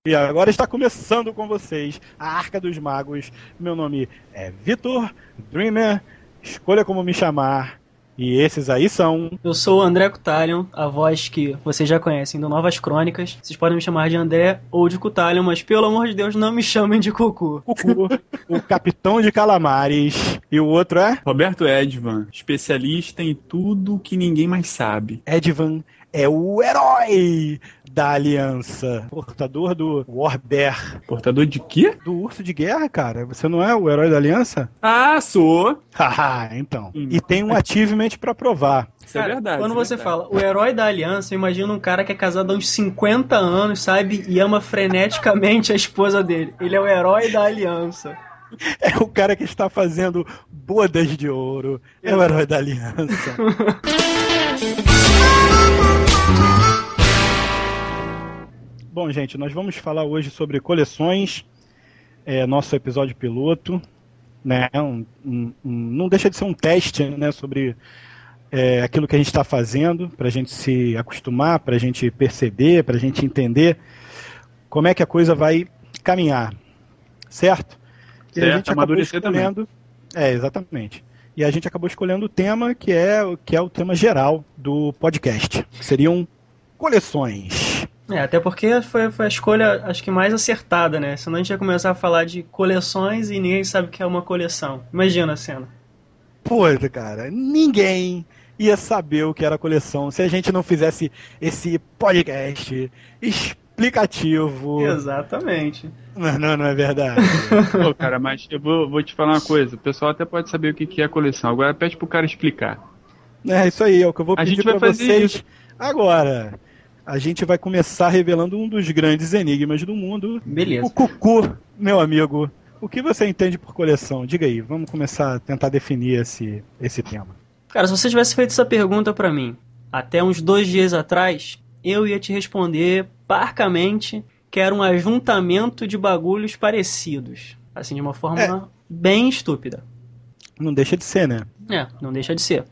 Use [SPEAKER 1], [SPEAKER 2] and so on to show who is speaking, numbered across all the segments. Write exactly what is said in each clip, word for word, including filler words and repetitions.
[SPEAKER 1] E agora está começando com vocês a Arca dos Magos. Meu nome é Vitor Dreamer, escolha como me chamar. E esses aí são...
[SPEAKER 2] Eu sou o André Cutalion, a voz que vocês já conhecem do Novas Crônicas. Vocês podem me chamar de André ou de Cutalion, mas pelo amor de Deus, não me chamem de Cucu.
[SPEAKER 1] Cucu, o Capitão de Calamares. E o outro é?
[SPEAKER 3] Roberto Edvan, especialista em tudo que ninguém mais sabe.
[SPEAKER 1] Edvan é o herói da aliança, portador do Warbear.
[SPEAKER 3] Portador de quê?
[SPEAKER 1] Do urso de guerra, cara. Você não é o herói da aliança?
[SPEAKER 3] Ah, sou!
[SPEAKER 1] Haha, então.
[SPEAKER 3] Hum.
[SPEAKER 1] E tem um achievement pra provar.
[SPEAKER 3] Isso cara, é verdade.
[SPEAKER 2] Quando
[SPEAKER 3] é
[SPEAKER 2] você
[SPEAKER 3] verdade.
[SPEAKER 2] fala o herói da aliança, imagina um cara que é casado há uns cinquenta anos, sabe? E ama freneticamente a esposa dele. Ele é o herói da aliança.
[SPEAKER 1] É o cara que está fazendo bodas de ouro. É o herói da aliança. Bom, gente, nós vamos falar hoje sobre coleções, é, nosso episódio piloto, né? Um, um, um, não deixa de ser um teste, né, sobre é, aquilo que a gente está fazendo, para a gente se acostumar, para a gente perceber, para a gente entender como é que a coisa vai caminhar, certo? E
[SPEAKER 3] certo,
[SPEAKER 1] a gente acabou escolhendo,
[SPEAKER 3] também.
[SPEAKER 1] É, exatamente. E a gente acabou escolhendo o tema que é, que é o tema geral do podcast, que seriam coleções.
[SPEAKER 2] É, até porque foi, foi a escolha, acho que mais acertada, né? Senão a gente ia começar a falar de coleções e ninguém sabe o que é uma coleção. Imagina a cena.
[SPEAKER 1] Pô, cara, ninguém ia saber o que era coleção se a gente não fizesse esse podcast explicativo.
[SPEAKER 2] Exatamente.
[SPEAKER 1] Não, não, não é verdade.
[SPEAKER 3] Pô, cara, mas eu vou, vou te falar uma coisa. O pessoal até pode saber o que é coleção. Agora pede pro cara explicar.
[SPEAKER 1] É isso aí, é o que eu vou
[SPEAKER 3] a
[SPEAKER 1] pedir pra vocês isso. Agora. A gente vai começar revelando um dos grandes enigmas do mundo.
[SPEAKER 2] Beleza.
[SPEAKER 1] O Cucu, meu amigo. O que você entende por coleção? Diga aí, vamos começar a tentar definir esse, esse tema.
[SPEAKER 2] Cara, se você tivesse feito essa pergunta pra mim até uns dois dias atrás, eu ia te responder parcamente que era um ajuntamento de bagulhos parecidos. Assim, de uma forma é. bem estúpida.
[SPEAKER 1] Não deixa de ser, né?
[SPEAKER 2] É, não deixa de ser.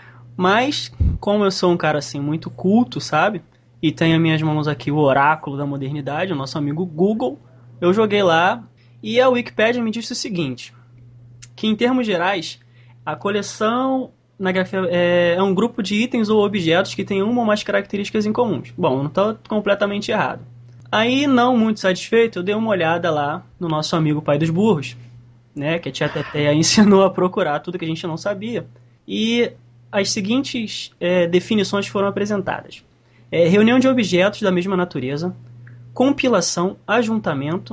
[SPEAKER 2] Mas, como eu sou um cara assim muito culto, sabe? E tem em minhas mãos aqui o oráculo da modernidade, o nosso amigo Google. Eu joguei lá e a Wikipédia me disse o seguinte, que em termos gerais, a coleção na grafia é, é um grupo de itens ou objetos que tem uma ou mais características em comuns. Bom, não estou completamente errado. Aí, não muito satisfeito, eu dei uma olhada lá no nosso amigo Pai dos Burros, né, que a tia Teteia ensinou a procurar tudo que a gente não sabia. E as seguintes é, definições foram apresentadas. É, reunião de objetos da mesma natureza, compilação, ajuntamento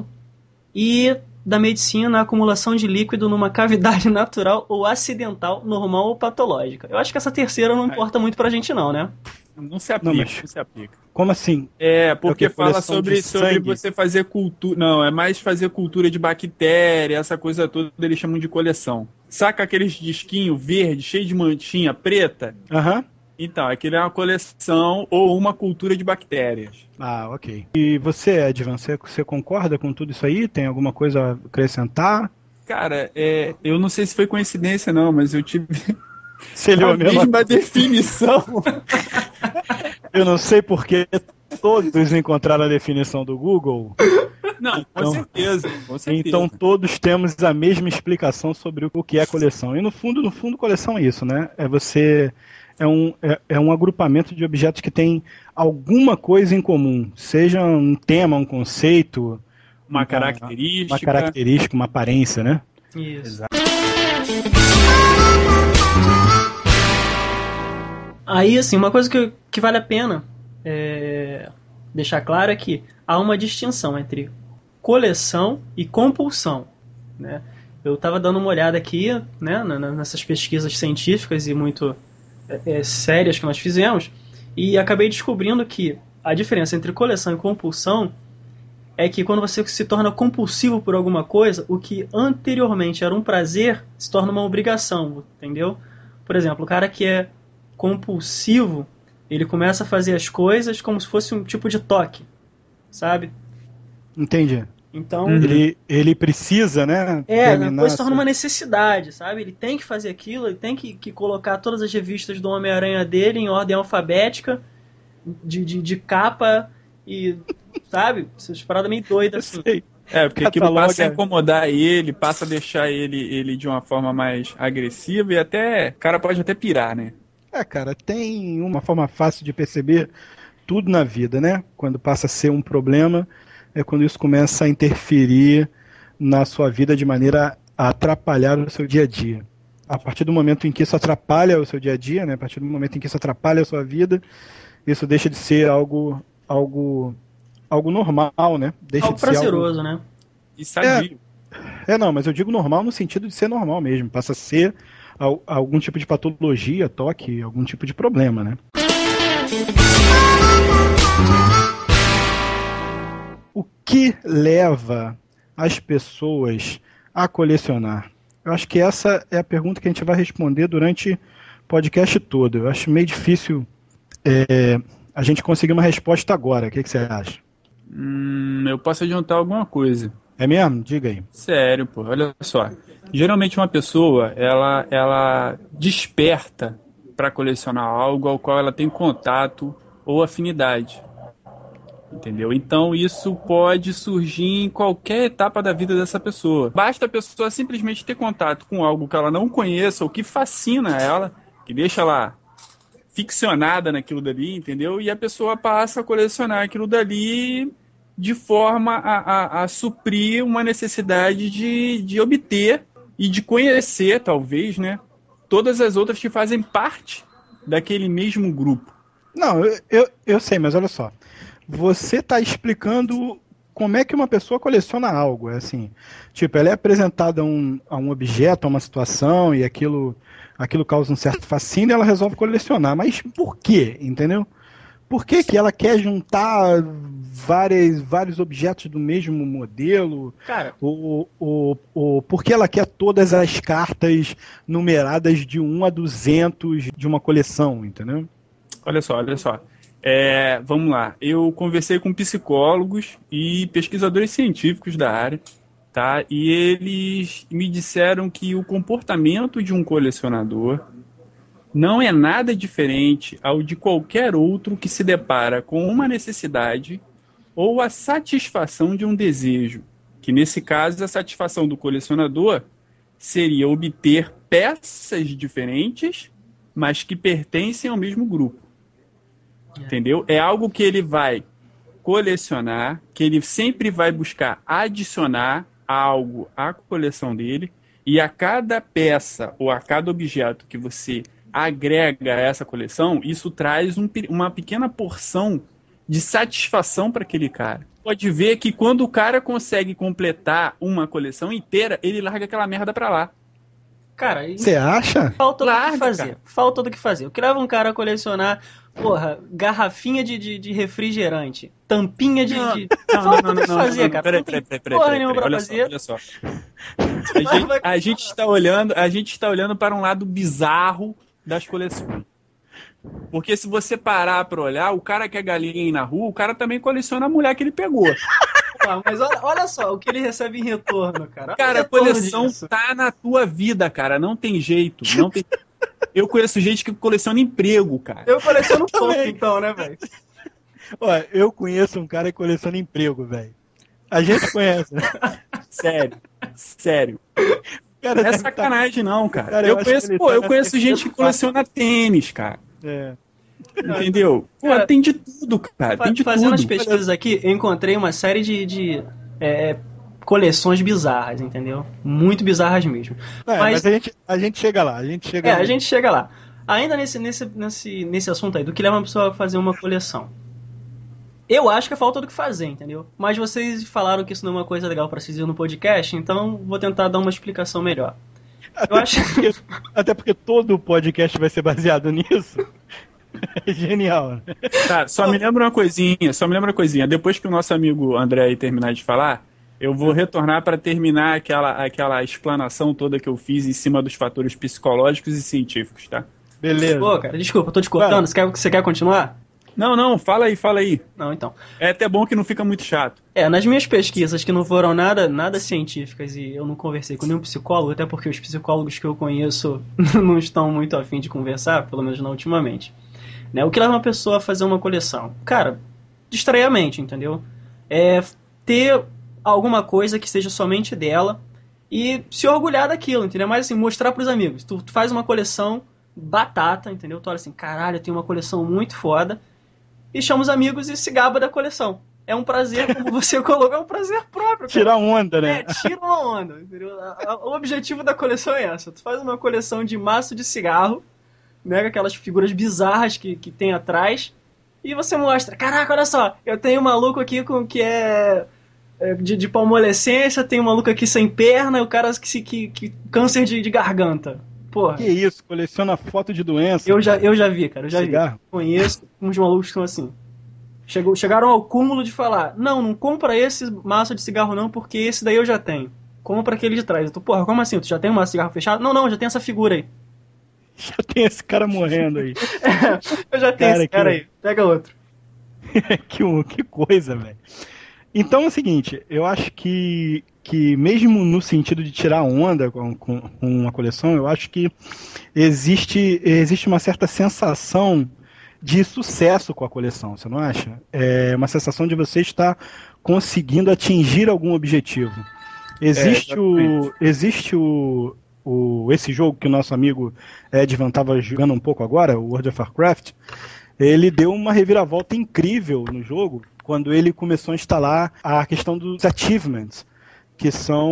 [SPEAKER 2] e da medicina, a acumulação de líquido numa cavidade natural ou acidental, normal ou patológica. Eu acho que essa terceira não importa muito pra gente não, né?
[SPEAKER 3] Não se aplica,
[SPEAKER 1] não, mas...
[SPEAKER 3] não se aplica.
[SPEAKER 1] Como assim?
[SPEAKER 3] É, porque
[SPEAKER 1] é
[SPEAKER 3] fala sobre, sobre você fazer cultura... Não, é mais fazer cultura de bactéria, essa coisa toda eles chamam de coleção. Saca aqueles disquinhos verdes, cheio de manchinha preta?
[SPEAKER 1] Aham. Uhum.
[SPEAKER 3] Então, aquilo é uma coleção ou uma cultura de bactérias.
[SPEAKER 1] Ah, ok. E você, Edvan, você, você concorda com tudo isso aí? Tem alguma coisa a acrescentar?
[SPEAKER 3] Cara, é, eu não sei se foi coincidência não, mas eu tive
[SPEAKER 1] você leu a mesma,
[SPEAKER 3] mesma definição.
[SPEAKER 1] Eu não sei porque todos encontraram a definição do Google.
[SPEAKER 3] Não, com
[SPEAKER 1] então,
[SPEAKER 3] certeza, com certeza.
[SPEAKER 1] Então todos temos a mesma explicação sobre o que é coleção. E no fundo, no fundo, coleção é isso, né? É você... É um, é, é um agrupamento de objetos que tem alguma coisa em comum, seja um tema, um conceito,
[SPEAKER 3] uma,
[SPEAKER 1] uma
[SPEAKER 3] característica,
[SPEAKER 1] uma característica, uma aparência, né?
[SPEAKER 2] Isso.
[SPEAKER 1] Exato.
[SPEAKER 2] Aí, assim, uma coisa que, que vale a pena é, deixar claro é que há uma distinção entre coleção e compulsão, né? Eu estava dando uma olhada aqui, né, nessas pesquisas científicas e muito É, sérias que nós fizemos e acabei descobrindo que a diferença entre coleção e compulsão é que quando você se torna compulsivo por alguma coisa, o que anteriormente era um prazer se torna uma obrigação, entendeu? Por exemplo, o cara que é compulsivo, ele começa a fazer as coisas como se fosse um tipo de toque, sabe?
[SPEAKER 1] Entendi.
[SPEAKER 2] Então,
[SPEAKER 1] uhum. ele, ele precisa, né?
[SPEAKER 2] É, depois se torna uma necessidade, sabe? Ele tem que fazer aquilo, ele tem que, que colocar todas as revistas do Homem-Aranha dele em ordem alfabética, de, de, de capa e, sabe, essas paradas meio doidas assim.
[SPEAKER 1] Sei.
[SPEAKER 3] É, porque aquilo
[SPEAKER 1] Cataloga.
[SPEAKER 3] passa a incomodar ele, passa a deixar ele, ele de uma forma mais agressiva e até, o cara pode até pirar, né?
[SPEAKER 1] É, cara, tem uma forma fácil de perceber tudo na vida, né? Quando passa a ser um problema, é quando isso começa a interferir na sua vida de maneira a atrapalhar o seu dia a dia. A partir do momento em que isso atrapalha o seu dia a dia, né? A partir do momento em que isso atrapalha a sua vida, isso deixa de ser algo, algo, algo normal, né? Deixa
[SPEAKER 2] Algo
[SPEAKER 1] de ser
[SPEAKER 2] prazeroso,
[SPEAKER 1] algo...
[SPEAKER 2] né?
[SPEAKER 3] E sadio.
[SPEAKER 1] É, não, mas eu digo normal no sentido de ser normal mesmo. Passa a ser al- algum tipo de patologia, toque, algum tipo de problema, né? O que leva as pessoas a colecionar? Eu acho que essa é a pergunta que a gente vai responder durante o podcast todo. Eu acho meio difícil é, a gente conseguir uma resposta agora. O que, que você acha?
[SPEAKER 3] Hum, eu posso adiantar alguma coisa.
[SPEAKER 1] É mesmo? Diga aí.
[SPEAKER 3] Sério, pô, olha só. Geralmente uma pessoa, ela, ela desperta para colecionar algo ao qual ela tem contato ou afinidade. Entendeu? Então isso pode surgir em qualquer etapa da vida dessa pessoa. Basta a pessoa simplesmente ter contato com algo que ela não conheça ou que fascina ela, que deixa ela ficcionada naquilo dali, entendeu? E a pessoa passa a colecionar aquilo dali de forma a, a, a suprir uma necessidade de, de obter e de conhecer, talvez, né, todas as outras que fazem parte daquele mesmo grupo.
[SPEAKER 1] Não, eu, eu, eu sei, mas olha só. Você está explicando como é que uma pessoa coleciona algo. É assim, tipo, ela é apresentada a um, a um objeto, a uma situação, e aquilo, aquilo causa um certo fascínio e ela resolve colecionar. Mas por quê? Entendeu? Por que, que ela quer juntar várias, vários objetos do mesmo modelo?
[SPEAKER 2] Cara,
[SPEAKER 1] Ou, ou, ou por que ela quer todas as cartas numeradas de um a duzentos de uma coleção, entendeu?
[SPEAKER 3] Olha só, olha só. É, vamos lá. Eu conversei com psicólogos e pesquisadores científicos da área, tá? E eles me disseram que o comportamento de um colecionador não é nada diferente ao de qualquer outro que se depara com uma necessidade ou a satisfação de um desejo, que nesse caso a satisfação do colecionador seria obter peças diferentes, mas que pertencem ao mesmo grupo. Entendeu? É algo que ele vai colecionar, que ele sempre vai buscar adicionar algo à coleção dele, e a cada peça ou a cada objeto que você agrega a essa coleção, isso traz um, uma pequena porção de satisfação para aquele cara. Pode ver que quando o cara consegue completar uma coleção inteira, ele larga aquela merda pra lá.
[SPEAKER 2] cara,
[SPEAKER 1] Você acha?
[SPEAKER 2] falta do
[SPEAKER 3] Larga,
[SPEAKER 2] que fazer.
[SPEAKER 3] cara.
[SPEAKER 2] Falta do que fazer. O que leva um cara a colecionar, porra, garrafinha de, de, de refrigerante, tampinha de.
[SPEAKER 3] Não,
[SPEAKER 2] de...
[SPEAKER 3] não,
[SPEAKER 2] falta
[SPEAKER 3] não,
[SPEAKER 2] do que
[SPEAKER 3] não,
[SPEAKER 2] fazer,
[SPEAKER 3] não,
[SPEAKER 2] cara.
[SPEAKER 3] peraí,
[SPEAKER 2] Não tem
[SPEAKER 3] peraí, peraí,
[SPEAKER 2] porra
[SPEAKER 3] peraí,
[SPEAKER 2] nenhuma pra
[SPEAKER 3] olha
[SPEAKER 2] fazer.
[SPEAKER 3] só, olha só. A gente, a gente está olhando, a gente está olhando para um lado bizarro das coleções. Porque se você parar para olhar, o cara que é galinha na rua, o cara também coleciona a mulher que ele pegou.
[SPEAKER 2] Pô, mas olha, olha só o que ele recebe em retorno, cara. Olha
[SPEAKER 3] Cara,
[SPEAKER 2] o
[SPEAKER 3] a
[SPEAKER 2] retorno
[SPEAKER 3] coleção
[SPEAKER 2] disso.
[SPEAKER 3] tá na tua vida, cara. Não tem jeito. Não tem... Eu conheço gente que coleciona emprego, cara.
[SPEAKER 2] Eu coleciono pouco,
[SPEAKER 1] também.
[SPEAKER 2] então, né, velho?
[SPEAKER 1] Ó, eu conheço um cara que coleciona emprego, velho. A gente conhece, né?
[SPEAKER 3] Sério. Sério.
[SPEAKER 1] Cara,
[SPEAKER 3] Não é
[SPEAKER 1] deve tá-
[SPEAKER 3] sacanagem, não, cara.
[SPEAKER 1] Cara, eu
[SPEAKER 3] eu
[SPEAKER 1] acho
[SPEAKER 3] conheço,
[SPEAKER 1] que ele
[SPEAKER 3] pô,
[SPEAKER 1] tá
[SPEAKER 3] eu
[SPEAKER 1] na
[SPEAKER 3] conheço
[SPEAKER 1] terceira
[SPEAKER 3] gente que
[SPEAKER 1] fase.
[SPEAKER 3] coleciona tênis, cara.
[SPEAKER 1] É.
[SPEAKER 3] Entendeu? Pô,
[SPEAKER 2] Cara,
[SPEAKER 3] tem de tudo, cara. Tem de
[SPEAKER 2] Fazendo as
[SPEAKER 3] tudo.
[SPEAKER 2] pesquisas aqui, eu encontrei uma série de, de é, coleções bizarras, entendeu? Muito bizarras mesmo.
[SPEAKER 1] É,
[SPEAKER 2] Mas-
[SPEAKER 1] mas, a, gente, a gente chega lá, a gente chega
[SPEAKER 2] É,
[SPEAKER 1] lá.
[SPEAKER 2] a gente chega lá. Ainda nesse, nesse, nesse, nesse assunto aí, do que leva uma pessoa a fazer uma coleção. Eu acho que é falta do que fazer, entendeu? Mas vocês falaram que isso não é uma coisa legal pra se dizer no podcast, então vou tentar dar uma explicação melhor. Eu acho
[SPEAKER 1] Porque- até porque todo o podcast vai ser baseado nisso. É genial, né?
[SPEAKER 3] Tá, só me lembra uma coisinha, só me lembra uma coisinha. Depois que o nosso amigo André aí terminar de falar, eu vou retornar para terminar aquela, aquela explanação toda que eu fiz em cima dos fatores psicológicos e científicos, tá?
[SPEAKER 1] Beleza.
[SPEAKER 2] Pô, cara, desculpa, eu tô te cortando. Você quer, você quer continuar?
[SPEAKER 3] Não, não, fala aí, fala aí.
[SPEAKER 2] Não, então.
[SPEAKER 3] É até bom que não fica muito chato.
[SPEAKER 2] É, nas minhas pesquisas, que não foram nada, nada científicas e eu não conversei com nenhum psicólogo, até porque os psicólogos que eu conheço não estão muito afim de conversar, pelo menos não ultimamente. Né? O que leva uma pessoa a fazer uma coleção? Cara, distrair a mente, entendeu? É ter alguma coisa que seja somente dela e se orgulhar daquilo, entendeu? Mas assim, mostrar pros amigos. Tu, tu faz uma coleção batata, entendeu? Tu olha assim, caralho, eu tenho uma coleção muito foda, e chama os amigos e se gaba da coleção. É um prazer, como você colocou, é um prazer próprio, cara.
[SPEAKER 1] Tirar onda, né?
[SPEAKER 2] É, tira uma onda, entendeu? O objetivo da coleção é essa. Tu faz uma coleção de maço de cigarro, né, com aquelas figuras bizarras que, que tem atrás, e você mostra, caraca, olha só, eu tenho um maluco aqui com que é, é de, de palmolescência, tem um maluco aqui sem perna, e o cara que, que, que câncer de, de garganta. Porra.
[SPEAKER 1] Que isso, coleciona foto de doença.
[SPEAKER 2] Eu já, eu já vi, cara, eu já
[SPEAKER 1] cigarro.
[SPEAKER 2] vi. Conheço uns malucos que são assim. Chegou, chegaram ao cúmulo de falar, não, não compra esse maço de cigarro não, porque esse daí eu já tenho. Compra aquele de trás. Eu tô, porra, como assim? Tu já tem um maço de cigarro fechado? Não, não, já tem essa figura aí.
[SPEAKER 1] Já tem esse cara morrendo aí.
[SPEAKER 2] É, eu já tenho cara, esse cara que... aí. Pega outro.
[SPEAKER 1] que, que coisa, velho. Então é o seguinte, eu acho que, que mesmo no sentido de tirar onda com, com, com uma coleção, eu acho que existe, existe uma certa sensação de sucesso com a coleção, você não acha? É uma sensação de você estar conseguindo atingir algum objetivo. Existe, é, o, existe o, o, esse jogo que o nosso amigo Edvan estava jogando um pouco agora, o World of Warcraft, ele deu uma reviravolta incrível no jogo quando ele começou a instalar a questão dos achievements, que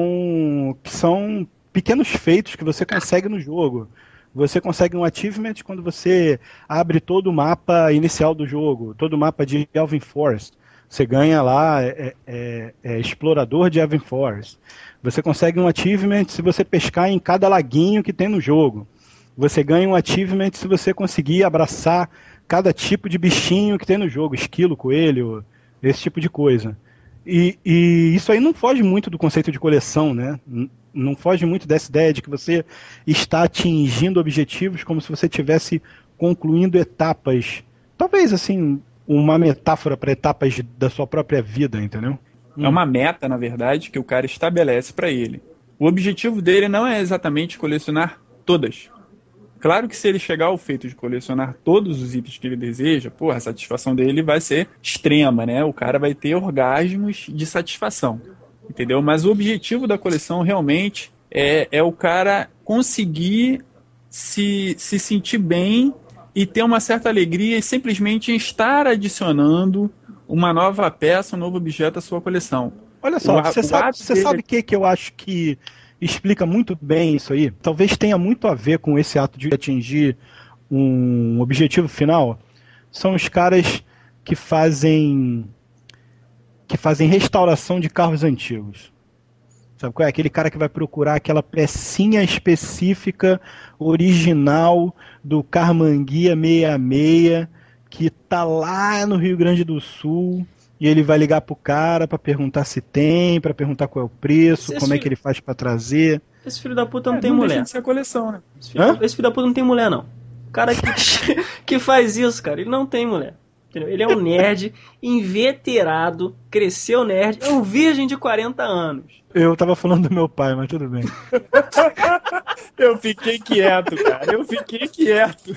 [SPEAKER 1] são, que são pequenos feitos que você consegue no jogo. Você consegue um achievement quando você abre todo o mapa inicial do jogo, todo o mapa de Elven Forest. Você ganha lá, é, é, é explorador de Elven Forest. Você consegue um achievement se você pescar em cada laguinho que tem no jogo. Você ganha um achievement se você conseguir abraçar cada tipo de bichinho que tem no jogo, esquilo, coelho, esse tipo de coisa. E, e isso aí não foge muito do conceito de coleção, né? Não foge muito dessa ideia de que você está atingindo objetivos como se você estivesse concluindo etapas. Talvez, assim, uma metáfora para etapas da sua própria vida, entendeu?
[SPEAKER 3] É uma meta, na verdade, que o cara estabelece para ele. O objetivo dele não é exatamente colecionar todas. Claro que se ele chegar ao feito de colecionar todos os itens que ele deseja, porra, a satisfação dele vai ser extrema, né? O cara vai ter orgasmos de satisfação, entendeu? Mas o objetivo da coleção realmente é, é o cara conseguir se, se sentir bem e ter uma certa alegria e simplesmente estar adicionando uma nova peça, um novo objeto à sua coleção.
[SPEAKER 1] Olha só, o, você, o sabe, você dele... sabe o que, que eu acho que explica muito bem isso aí? Talvez tenha muito a ver com esse ato de atingir um objetivo final. São os caras que fazem que fazem restauração de carros antigos. Sabe qual é? Aquele cara que vai procurar aquela pecinha específica, original, do Carmanguia sessenta e seis, que tá lá no Rio Grande do Sul, e ele vai ligar pro cara pra perguntar se tem, pra perguntar qual é o preço, esse como filho... é que ele faz pra trazer.
[SPEAKER 2] Esse filho da puta não
[SPEAKER 3] é,
[SPEAKER 2] tem
[SPEAKER 3] não
[SPEAKER 2] mulher.
[SPEAKER 3] Deixa de ser a coleção, né?
[SPEAKER 2] Esse filho, esse filho da puta não tem mulher, não. O cara que, que faz isso, cara, ele não tem mulher. Entendeu? Ele é um nerd inveterado, cresceu nerd, é um virgem de quarenta anos.
[SPEAKER 1] Eu tava falando do meu pai, mas tudo bem.
[SPEAKER 3] Eu fiquei quieto, cara. Eu fiquei quieto.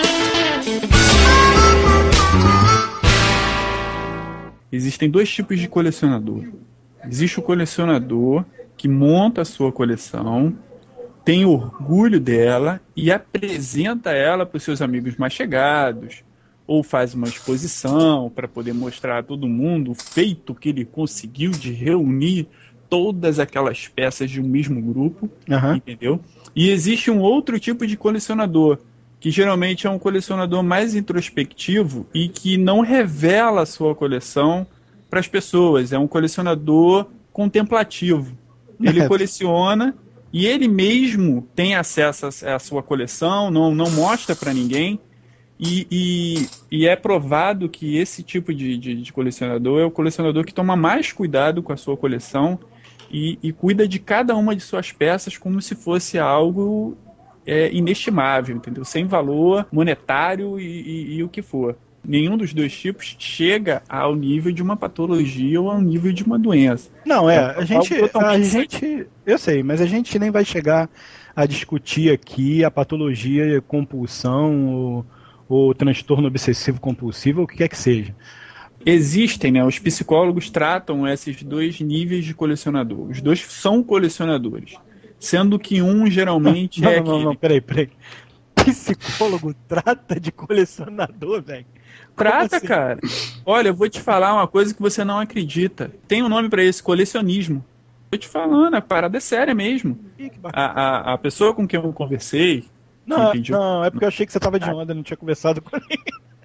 [SPEAKER 3] Existem dois tipos de colecionador. Existe o colecionador que monta a sua coleção, tem orgulho dela e apresenta ela para os seus amigos mais chegados, ou faz uma exposição para poder mostrar a todo mundo o feito que ele conseguiu de reunir todas aquelas peças de um mesmo grupo, uhum. Entendeu? E existe um outro tipo de colecionador, que geralmente é um colecionador mais introspectivo e que não revela a sua coleção para as pessoas. É um colecionador contemplativo. Ele é. coleciona e ele mesmo tem acesso à sua coleção, não, não mostra para ninguém. E, e, e é provado que esse tipo de, de, de colecionador é o colecionador que toma mais cuidado com a sua coleção e, e cuida de cada uma de suas peças como se fosse algo é, inestimável, entendeu? Sem valor monetário e, e, e o que for. Nenhum dos dois tipos chega ao nível de uma patologia ou ao nível de uma doença.
[SPEAKER 1] Não, é, a gente, a gente, eu sei, mas a gente nem vai chegar a discutir aqui a patologia, compulsão ou ou transtorno obsessivo compulsivo, ou o que quer que seja.
[SPEAKER 3] Existem, né? Os psicólogos tratam esses dois níveis de colecionador. Os dois são colecionadores. Sendo que um geralmente
[SPEAKER 1] não,
[SPEAKER 3] é
[SPEAKER 1] não, não,
[SPEAKER 3] aquele...
[SPEAKER 1] não, peraí, peraí. Psicólogo trata de colecionador, velho?
[SPEAKER 3] Trata,
[SPEAKER 1] assim?
[SPEAKER 3] Cara. Olha, eu vou te falar uma coisa que você não acredita. Tem um nome pra isso, colecionismo. Tô te falando, a parada é séria mesmo.
[SPEAKER 1] Ih, que bacana.
[SPEAKER 3] A, a, a pessoa com quem eu conversei...
[SPEAKER 1] Não,
[SPEAKER 3] que pediu...
[SPEAKER 1] não, é porque eu achei que você tava de onda, não tinha conversado com ele.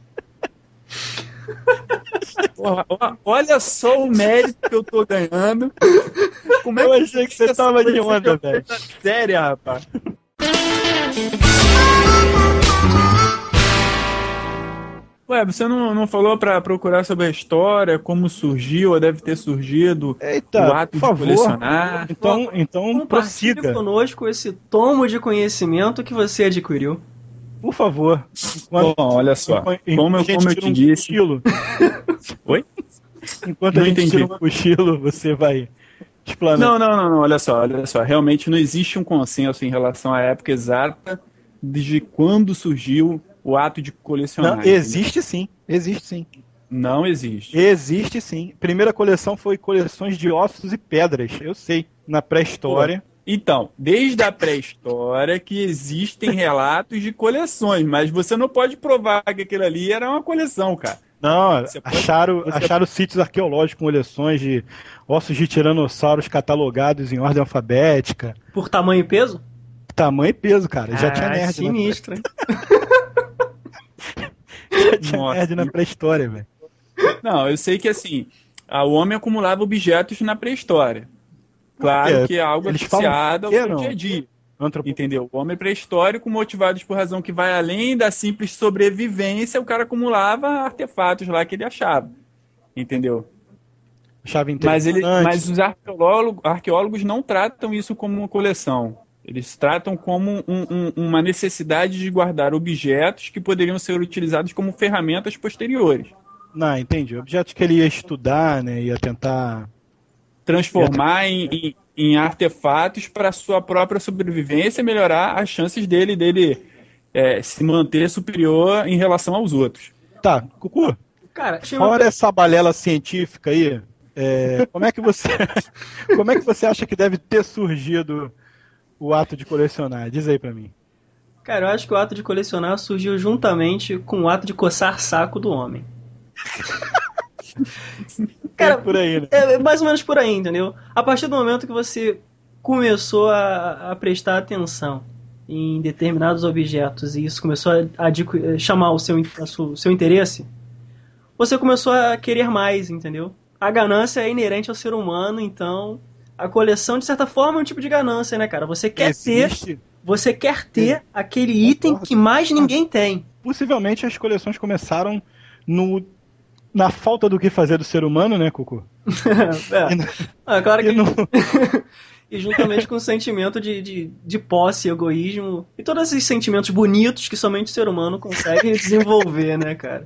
[SPEAKER 3] Porra, ó, olha só o mérito que eu tô ganhando. Como é
[SPEAKER 1] Eu
[SPEAKER 3] que
[SPEAKER 1] achei que você tava de onda, velho.
[SPEAKER 3] Séria, rapaz. Ué, você não, não falou pra procurar sobre a história, como surgiu, ou deve ter surgido
[SPEAKER 1] Eita,
[SPEAKER 3] o ato
[SPEAKER 1] por favor.
[SPEAKER 3] de colecionar?
[SPEAKER 1] Então, então
[SPEAKER 2] Compartilhe
[SPEAKER 1] prossiga.
[SPEAKER 2] conosco esse tomo de conhecimento que você adquiriu.
[SPEAKER 1] Por favor. Enquanto,
[SPEAKER 3] Bom, olha só,
[SPEAKER 1] enquanto,
[SPEAKER 3] como eu,
[SPEAKER 1] enquanto a gente
[SPEAKER 3] como eu
[SPEAKER 1] tira
[SPEAKER 3] te
[SPEAKER 1] um
[SPEAKER 3] disse...
[SPEAKER 1] cochilo,
[SPEAKER 3] Oi?
[SPEAKER 1] enquanto
[SPEAKER 3] Não
[SPEAKER 1] a gente
[SPEAKER 3] entendi.
[SPEAKER 1] tira um cochilo, você vai explanando.
[SPEAKER 3] Não, não, não, não, olha só, olha só. Realmente não existe um consenso em relação à época exata de quando surgiu o ato de colecionar.
[SPEAKER 1] Não, existe sim, existe sim.
[SPEAKER 3] Não existe.
[SPEAKER 1] Existe sim. Primeira coleção foi coleções de ossos e pedras, eu sei, na pré-história.
[SPEAKER 3] Então, desde a pré-história que existem relatos de coleções, mas você não pode provar que aquilo ali era uma coleção, cara.
[SPEAKER 1] Não,
[SPEAKER 3] Você pode-
[SPEAKER 1] acharam,
[SPEAKER 3] você-
[SPEAKER 1] acharam sítios arqueológicos com coleções de ossos de tiranossauros catalogados em ordem alfabética.
[SPEAKER 2] Por tamanho e peso?
[SPEAKER 1] Tamanho e peso, cara. Já
[SPEAKER 2] Ah,
[SPEAKER 1] tinha nerd,
[SPEAKER 2] sinistro, hein?
[SPEAKER 1] na, já tinha
[SPEAKER 3] Nossa,
[SPEAKER 1] nerd na pré-história, velho.
[SPEAKER 3] Não, eu sei que assim, a- o homem acumulava objetos na pré-história. Claro
[SPEAKER 1] É,
[SPEAKER 3] que é algo
[SPEAKER 1] eles falam
[SPEAKER 3] associado ao
[SPEAKER 1] que
[SPEAKER 3] seu
[SPEAKER 1] não.
[SPEAKER 3] dia a dia.
[SPEAKER 1] Antropo...
[SPEAKER 3] Entendeu? O homem pré-histórico, motivados por razão que vai além da simples sobrevivência, o cara acumulava artefatos lá que ele achava. Entendeu?
[SPEAKER 1] Achava
[SPEAKER 3] Mas, ele,
[SPEAKER 1] interessante.
[SPEAKER 3] mas os arqueólogos, arqueólogos não tratam isso como uma coleção. Eles tratam como um- um- uma necessidade de guardar objetos que poderiam ser utilizados como ferramentas posteriores.
[SPEAKER 1] Não, entendi. Objetos que ele ia estudar, né? Ia tentar.
[SPEAKER 3] Transformar em, em- em artefatos para sua própria sobrevivência e melhorar as chances dele, dele é, se manter superior em relação aos outros.
[SPEAKER 1] Tá, Cucu,
[SPEAKER 2] Cara, tinha uma...
[SPEAKER 1] fora essa balela científica aí, é, como é que você. como é que você acha que deve ter surgido o ato de colecionar? Diz aí pra mim.
[SPEAKER 2] Cara, eu acho que o ato de colecionar surgiu juntamente com o ato de coçar saco do homem. Cara,
[SPEAKER 1] É por aí, né?
[SPEAKER 2] é mais ou menos por aí, entendeu? A partir do momento que você começou a, a prestar atenção em determinados objetos e isso começou a, adqu- chamar o seu, a su- o seu interesse, você começou a querer mais, entendeu? A ganância é inerente ao ser humano, então a coleção, de certa forma, é um tipo de ganância, né, cara? Você quer ter,
[SPEAKER 1] Existe.
[SPEAKER 2] você quer ter
[SPEAKER 1] É.
[SPEAKER 2] aquele item
[SPEAKER 1] Concordo.
[SPEAKER 2] que mais ninguém tem.
[SPEAKER 1] Possivelmente as coleções começaram no, na falta do que fazer do ser humano, né, Cucu?
[SPEAKER 2] É.
[SPEAKER 1] E no-
[SPEAKER 2] Ah, claro que
[SPEAKER 1] e no-
[SPEAKER 2] e juntamente com o sentimento de, de, de posse, egoísmo e todos esses sentimentos bonitos que somente o ser humano consegue desenvolver, né, cara?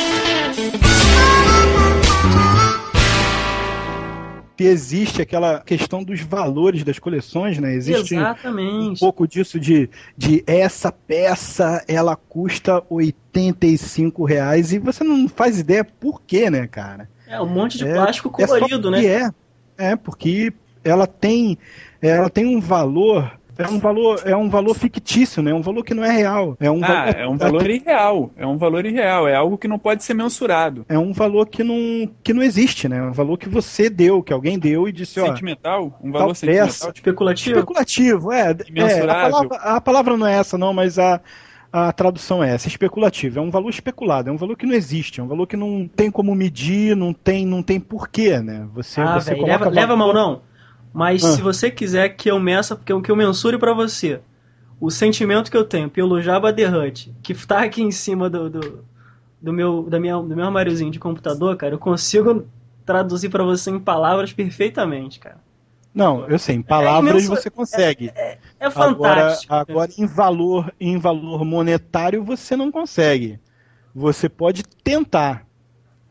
[SPEAKER 1] que existe aquela questão dos valores das coleções, né? Existe um
[SPEAKER 2] Exatamente.
[SPEAKER 1] pouco disso de, de essa peça, ela custa oitenta e cinco reais e você não faz ideia por quê, né, cara?
[SPEAKER 2] É um monte de
[SPEAKER 1] É-
[SPEAKER 2] plástico
[SPEAKER 1] é só
[SPEAKER 2] colorido,
[SPEAKER 1] que
[SPEAKER 2] né?
[SPEAKER 1] É, é, porque ela tem, ela tem um valor, é um valor, é um valor fictício, né? É um valor que não é real. É um
[SPEAKER 3] Ah,
[SPEAKER 1] valor,
[SPEAKER 3] é um valor irreal. É um valor irreal. É algo que não pode ser mensurado.
[SPEAKER 1] é um valor que não, que não existe, né? É um valor que você deu, que alguém deu e disse, ó,
[SPEAKER 3] Sentimental? Um valor
[SPEAKER 1] tal
[SPEAKER 3] sentimental.
[SPEAKER 1] peça.
[SPEAKER 2] Especulativo?
[SPEAKER 1] especulativo, é, é a,
[SPEAKER 3] Imensurável.
[SPEAKER 1] palavra, a palavra não é essa não, mas a, a tradução é essa, especulativo, é um valor especulado, é um valor que não existe, é um valor que não tem como medir, não tem, não tem porquê, né? Você,
[SPEAKER 2] Ah,
[SPEAKER 1] você
[SPEAKER 2] velho,
[SPEAKER 1] coloca
[SPEAKER 2] leva, leva mal
[SPEAKER 1] valor-
[SPEAKER 2] não. Mas
[SPEAKER 1] Ah.
[SPEAKER 2] se você quiser que eu meça, que eu, que eu mensure pra você o sentimento que eu tenho pelo Jabba the Hutt, que tá aqui em cima do, do, do meu, da minha, do meu armáriozinho de computador, cara, eu consigo traduzir pra você em palavras perfeitamente, cara.
[SPEAKER 1] Não, eu sei, em palavras
[SPEAKER 2] imenso-
[SPEAKER 1] você consegue.
[SPEAKER 2] É
[SPEAKER 1] Agora,
[SPEAKER 2] fantástico.
[SPEAKER 1] agora em valor, em valor monetário você não consegue. Você pode tentar.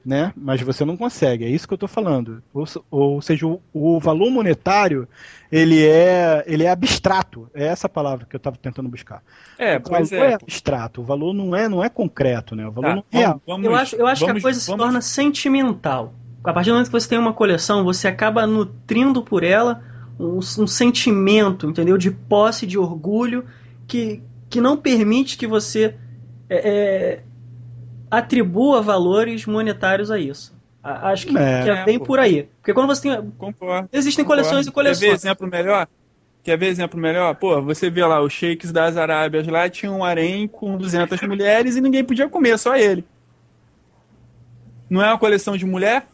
[SPEAKER 1] né? Mas você não consegue, é isso que eu estou falando. Ou, ou seja, o, o valor monetário, ele é, ele é abstrato. É essa palavra que eu estava tentando buscar.
[SPEAKER 3] É,
[SPEAKER 1] o
[SPEAKER 3] pois
[SPEAKER 1] valor é.
[SPEAKER 3] é.
[SPEAKER 1] abstrato, o valor não é, não é concreto, né? O valor
[SPEAKER 3] Tá,
[SPEAKER 1] não é real.
[SPEAKER 3] vamos,
[SPEAKER 2] eu acho, eu acho
[SPEAKER 3] vamos,
[SPEAKER 2] que a coisa
[SPEAKER 3] vamos,
[SPEAKER 2] se torna sentimental. A partir do momento que você tem uma coleção, você acaba nutrindo por ela um, um sentimento, entendeu? De posse, de orgulho, que, que não permite que você é, é, atribua valores monetários a isso. A, acho que é, que é bem
[SPEAKER 3] pô.
[SPEAKER 2] por aí. Porque quando você tem...
[SPEAKER 3] Concordo.
[SPEAKER 2] Existem
[SPEAKER 3] concordo.
[SPEAKER 2] coleções e coleções.
[SPEAKER 3] Quer ver exemplo melhor? Quer ver exemplo melhor? Pô, você vê lá, os sheiks das Arábias lá tinham um harém com duzentas mulheres e ninguém podia comer, só ele. Não é uma coleção de mulher?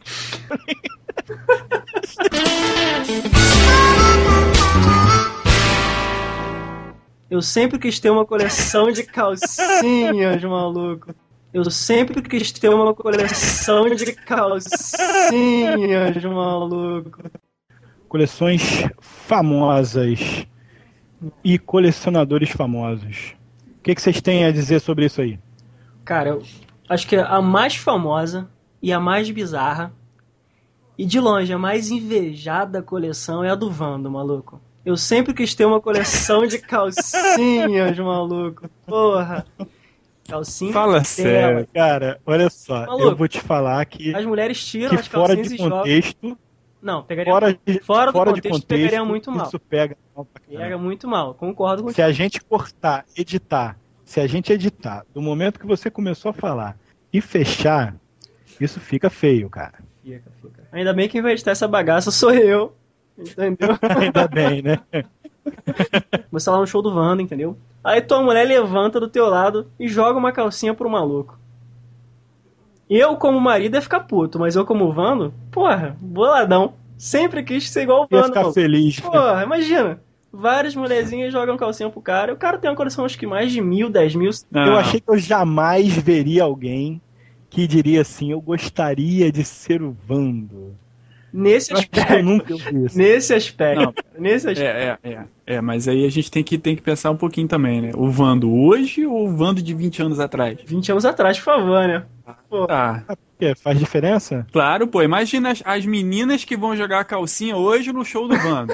[SPEAKER 2] Eu sempre quis ter uma coleção de calcinhas, maluco. Eu sempre quis ter uma coleção de calcinhas, maluco.
[SPEAKER 1] Coleções famosas e colecionadores famosos. O que, que vocês têm a dizer sobre isso aí?
[SPEAKER 2] Cara, eu acho que a mais famosa e a mais bizarra e de longe a mais invejada coleção é a do Vando, maluco. Eu sempre quis ter uma coleção de calcinhas, maluco. Porra. Calcinha.
[SPEAKER 3] Fala sério.
[SPEAKER 1] Cara, olha só.
[SPEAKER 2] Maluco,
[SPEAKER 1] eu vou te falar que,
[SPEAKER 2] as mulheres tiram
[SPEAKER 1] que
[SPEAKER 2] as
[SPEAKER 1] fora
[SPEAKER 2] calcinhas
[SPEAKER 1] de
[SPEAKER 2] e jogam.
[SPEAKER 1] contexto...
[SPEAKER 2] Não, pegaria
[SPEAKER 1] Fora, de,
[SPEAKER 2] fora,
[SPEAKER 1] fora
[SPEAKER 2] do
[SPEAKER 1] de
[SPEAKER 2] contexto,
[SPEAKER 1] contexto,
[SPEAKER 2] pegaria muito mal.
[SPEAKER 1] Isso pega mal pra caramba.
[SPEAKER 2] Pega muito mal, concordo com
[SPEAKER 1] Se a gente cortar, editar, se a gente editar, do momento que você começou a falar e fechar, isso fica feio, cara.
[SPEAKER 2] Fica, fica. Ainda bem que quem vai editar essa bagaça sou eu. Entendeu?
[SPEAKER 1] Ainda bem, né?
[SPEAKER 2] Você lá no show do Wanda, entendeu? Aí tua mulher levanta do teu lado e joga uma calcinha pro maluco. Eu, como marido, ia ficar puto, mas eu, como Vando, porra, boladão. Sempre quis ser igual o
[SPEAKER 1] Ia
[SPEAKER 2] Vando.
[SPEAKER 1] ficar feliz.
[SPEAKER 2] Porra, imagina. Várias mulherzinhas jogam calcinha pro cara. O cara tem uma coleção, acho que mais de mil, dez mil.
[SPEAKER 3] Não.
[SPEAKER 1] Eu achei que eu jamais veria alguém que diria assim, eu gostaria de ser o Vando.
[SPEAKER 2] Nesse
[SPEAKER 1] Eu acho que eu
[SPEAKER 2] aspecto.
[SPEAKER 1] nunca vi isso.
[SPEAKER 2] Nesse aspecto.
[SPEAKER 3] Não.
[SPEAKER 2] Nesse aspecto.
[SPEAKER 3] É, é, é, é, mas aí a gente tem que, tem que pensar um pouquinho também, né? O Vando hoje ou o Vando de vinte anos atrás?
[SPEAKER 2] vinte anos atrás, por favor, né? Pô.
[SPEAKER 3] Tá.
[SPEAKER 1] Ah, por quê? Faz diferença?
[SPEAKER 3] Claro, pô, imagina as, as meninas que vão jogar a calcinha hoje no show do Vando.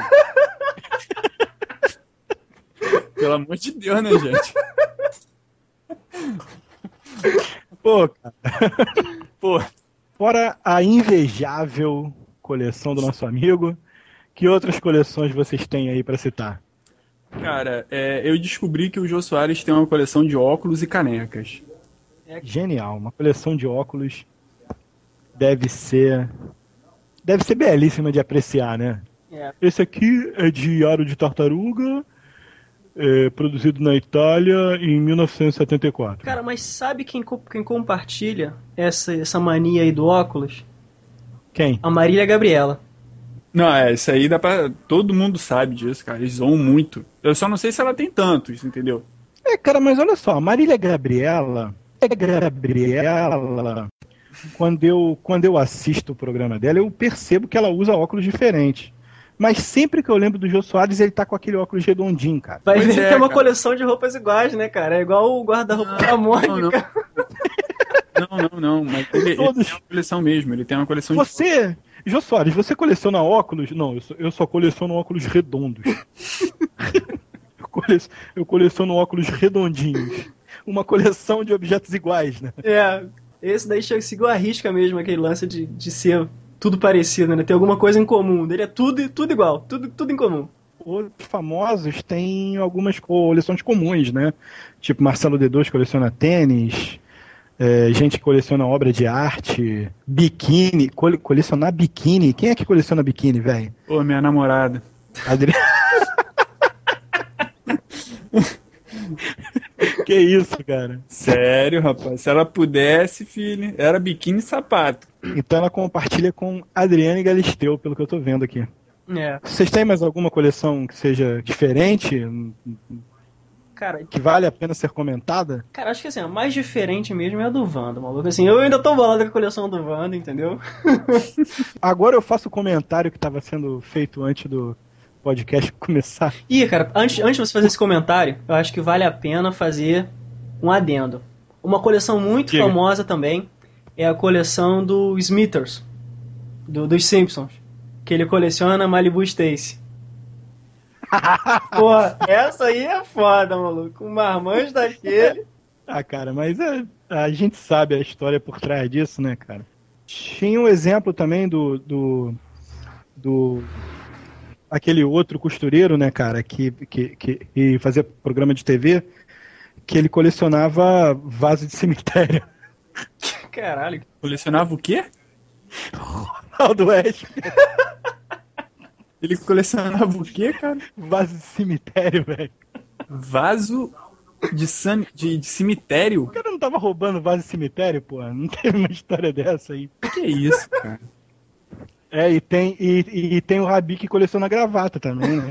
[SPEAKER 3] Pelo amor de Deus, né, gente?
[SPEAKER 1] Pô, cara.
[SPEAKER 3] Pô,
[SPEAKER 1] Fora a invejável coleção do nosso amigo, que outras coleções vocês têm aí pra citar?
[SPEAKER 3] cara, é, eu descobri que o Jô Soares tem uma coleção de óculos e canecas.
[SPEAKER 1] Genial, uma coleção de óculos deve ser deve ser belíssima de apreciar, né?
[SPEAKER 2] É.
[SPEAKER 1] Esse aqui é de aro de tartaruga, é, produzido na Itália em mil novecentos e setenta e quatro.
[SPEAKER 2] Cara, mas sabe quem, co- quem compartilha essa, essa mania aí do óculos?
[SPEAKER 1] Quem?
[SPEAKER 2] A Marília Gabriela.
[SPEAKER 3] Não, é, isso aí dá pra... Todo mundo sabe disso, cara. Eles zoam muito. Eu só não sei se ela tem tantos, entendeu?
[SPEAKER 1] É, cara, mas olha só, a Marília Gabriela é Gabriela. Quando eu, quando eu assisto o programa dela, eu percebo que ela usa óculos diferentes. Mas sempre que eu lembro do Jô Soares, ele tá com aquele óculos redondinho, cara.
[SPEAKER 2] Vai
[SPEAKER 3] Pois
[SPEAKER 2] ver
[SPEAKER 3] é,
[SPEAKER 2] que é uma
[SPEAKER 3] cara.
[SPEAKER 2] coleção de roupas iguais, né, cara? É igual o guarda-roupa da Mônica.
[SPEAKER 3] Não, não, não. Mas ele, ele
[SPEAKER 1] Todos-
[SPEAKER 3] tem uma coleção mesmo. Ele tem uma coleção de...
[SPEAKER 1] Você, Jô Soares, você coleciona óculos? Não, eu só, eu só coleciono óculos redondos. eu, cole, eu coleciono óculos redondinhos. Uma coleção de objetos iguais, né?
[SPEAKER 2] É, esse daí chega- seguiu a risca mesmo, aquele lance de, de ser tudo parecido, né? Ter alguma coisa em comum. Dele é tudo, tudo igual, tudo, tudo em comum.
[SPEAKER 1] Outros famosos têm algumas coleções comuns, né? Tipo Marcelo D dois coleciona tênis, é, gente que coleciona obra de arte, biquíni, cole, colecionar biquíni. Quem é que coleciona biquíni, velho?
[SPEAKER 3] Pô, minha namorada.
[SPEAKER 1] Adriano. Que isso, cara?
[SPEAKER 3] Sério, rapaz. Se ela pudesse, filho, era biquíni e sapato.
[SPEAKER 1] Então ela compartilha com Adriane Galisteu, pelo que eu tô vendo aqui.
[SPEAKER 2] É.
[SPEAKER 1] Vocês têm mais alguma coleção que seja diferente,
[SPEAKER 2] Cara,
[SPEAKER 1] que vale a pena ser comentada?
[SPEAKER 2] cara, acho que assim, a mais diferente mesmo é a do Wanda, maluco. Assim, eu ainda tô bolado com a coleção do Wanda, entendeu?
[SPEAKER 1] Agora eu faço o comentário que estava sendo feito antes do podcast começar.
[SPEAKER 2] Ih, cara, antes, antes de você fazer esse comentário, eu acho que vale a pena fazer um adendo. Uma coleção muito
[SPEAKER 1] Diga.
[SPEAKER 2] famosa também, é a coleção do Smithers, do, dos Simpsons, que ele coleciona Malibu Stacy. Pô, essa aí é foda, maluco. Um marmanjo daquele.
[SPEAKER 1] Ah, cara, mas a, a gente sabe a história por trás disso, né, cara? Tinha um exemplo também do... do, do aquele outro costureiro, né, cara, que, que, que, que fazia programa de T V, que ele colecionava vaso de cemitério.
[SPEAKER 2] Caralho.
[SPEAKER 3] Colecionava o quê?
[SPEAKER 1] Ronaldo West.
[SPEAKER 3] Ele colecionava o quê, cara?
[SPEAKER 1] Vaso de cemitério, velho.
[SPEAKER 3] Vaso de, san... de, de cemitério?
[SPEAKER 1] O cara não tava roubando vaso de cemitério, pô? Não teve uma história dessa aí.
[SPEAKER 3] O que é isso, cara?
[SPEAKER 1] É, e tem, e, e tem o Rabi que coleciona gravata também, né?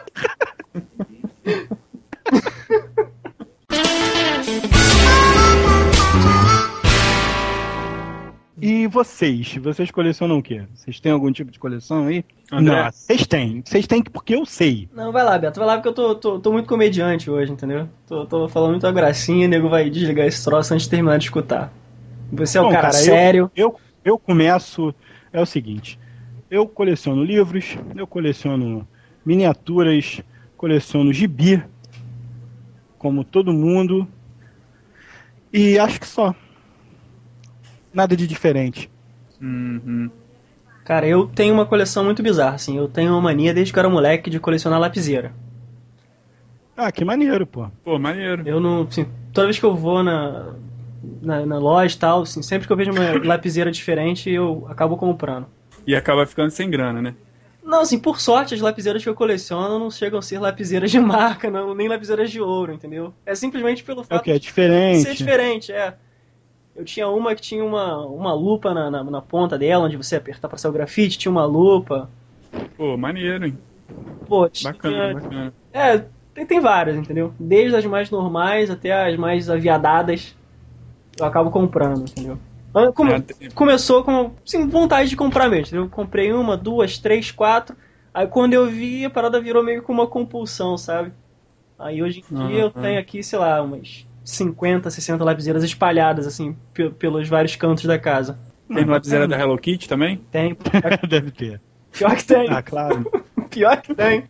[SPEAKER 1] E vocês? Vocês colecionam o quê? Vocês têm algum tipo de coleção aí?
[SPEAKER 3] André?
[SPEAKER 1] Não, vocês têm. Vocês têm porque eu sei.
[SPEAKER 2] Não, vai lá, Beto. Vai lá porque eu tô, tô, tô muito comediante hoje, entendeu? Tô, tô falando muita gracinha, o nego vai desligar esse troço antes de terminar de escutar. Você é um
[SPEAKER 1] Bom,
[SPEAKER 2] cara,
[SPEAKER 1] cara,
[SPEAKER 2] sério.
[SPEAKER 1] Eu, eu, eu começo... É o seguinte... Eu coleciono livros, eu coleciono miniaturas, coleciono gibi, como todo mundo, e acho que só. Nada de diferente.
[SPEAKER 3] Uhum.
[SPEAKER 2] Cara, eu tenho uma coleção muito bizarra, assim. Eu tenho uma mania desde que eu era moleque de colecionar lapiseira.
[SPEAKER 1] Ah, que maneiro, pô.
[SPEAKER 3] Pô, maneiro.
[SPEAKER 2] Eu não... Assim, toda vez que eu vou na, na, na loja e tal, assim, sempre que eu vejo uma lapiseira diferente, eu acabo comprando.
[SPEAKER 3] E acaba ficando sem grana, né?
[SPEAKER 2] Não, assim, por sorte, as lapiseiras que eu coleciono não chegam a ser lapiseiras de marca, não, nem lapiseiras de ouro, entendeu? É simplesmente pelo
[SPEAKER 1] É o
[SPEAKER 2] fato
[SPEAKER 1] que? É
[SPEAKER 2] de
[SPEAKER 1] diferente.
[SPEAKER 2] ser diferente, é. Eu tinha uma que tinha uma, uma lupa na, na, na ponta dela, onde você apertar pra sair o grafite, tinha uma lupa.
[SPEAKER 3] Pô, maneiro, hein?
[SPEAKER 2] Pô, tinha...
[SPEAKER 3] Bacana, bacana.
[SPEAKER 2] É, tem, tem várias, entendeu? Desde as mais normais até as mais aviadadas, eu acabo comprando, entendeu? Come,
[SPEAKER 3] É,
[SPEAKER 2] começou com assim, vontade de comprar mesmo, entendeu? Eu comprei uma, duas, três, quatro. Aí quando eu vi, a parada virou meio que uma compulsão, sabe? Aí hoje em dia
[SPEAKER 3] Uhum.
[SPEAKER 2] eu tenho aqui, sei lá, umas cinquenta, sessenta lapiseiras espalhadas, assim, pe- pelos vários cantos da casa.
[SPEAKER 3] Tem lapiseira da Hello Kitty também?
[SPEAKER 2] Tem.
[SPEAKER 1] Deve ter.
[SPEAKER 2] Pior que tem.
[SPEAKER 1] Ah, claro.
[SPEAKER 2] Pior que tem.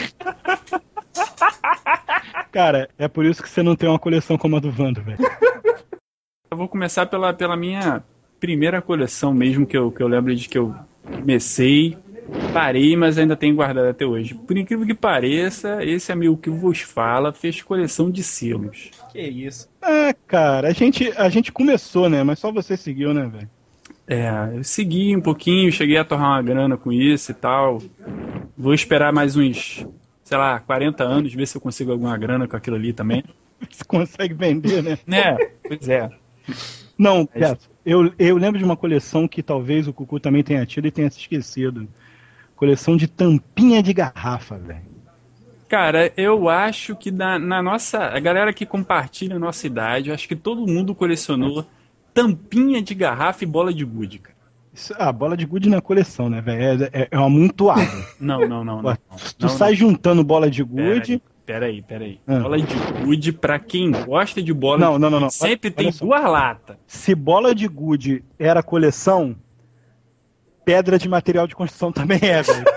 [SPEAKER 1] Cara, é por isso que você não tem uma coleção como a do Vando, velho.
[SPEAKER 3] Eu vou começar pela, pela minha primeira coleção mesmo, que eu, que eu lembro de que eu comecei, parei, mas ainda tenho guardado até hoje. Por incrível que pareça, esse amigo que vos fala fez coleção de selos.
[SPEAKER 2] Que isso.
[SPEAKER 1] Ah, cara, a gente, a gente começou, né? Mas só você seguiu, né, velho?
[SPEAKER 3] É, eu segui um pouquinho, cheguei a torrar uma grana com isso e tal. Vou esperar mais uns, sei lá, quarenta anos, ver se eu consigo alguma grana com aquilo ali também.
[SPEAKER 1] Você consegue vender, né?
[SPEAKER 3] Né? Pois é.
[SPEAKER 1] Não, Beto, eu, eu lembro de uma coleção que talvez o Cucu também tenha tido e tenha se esquecido. Coleção de tampinha de garrafa, velho.
[SPEAKER 3] Cara, eu acho que na, na nossa... A galera que compartilha a nossa idade, eu acho que todo mundo colecionou tampinha de garrafa e bola de gude, cara.
[SPEAKER 1] Isso, ah, bola de gude na coleção, né, velho? É, é, é um amontoado.
[SPEAKER 3] Não, não, não. não, não.
[SPEAKER 1] Tu
[SPEAKER 3] não,
[SPEAKER 1] sai
[SPEAKER 3] não.
[SPEAKER 1] juntando bola de gude...
[SPEAKER 3] Peraí, peraí.
[SPEAKER 1] Ah.
[SPEAKER 3] Bola de gude, pra quem gosta de bola
[SPEAKER 1] Não,
[SPEAKER 3] de
[SPEAKER 1] não, não,
[SPEAKER 3] gude,
[SPEAKER 1] não.
[SPEAKER 3] sempre
[SPEAKER 1] Olha-
[SPEAKER 3] tem
[SPEAKER 1] olha só.
[SPEAKER 3] duas latas.
[SPEAKER 1] Se bola de gude era coleção, pedra de material de construção também é, velho.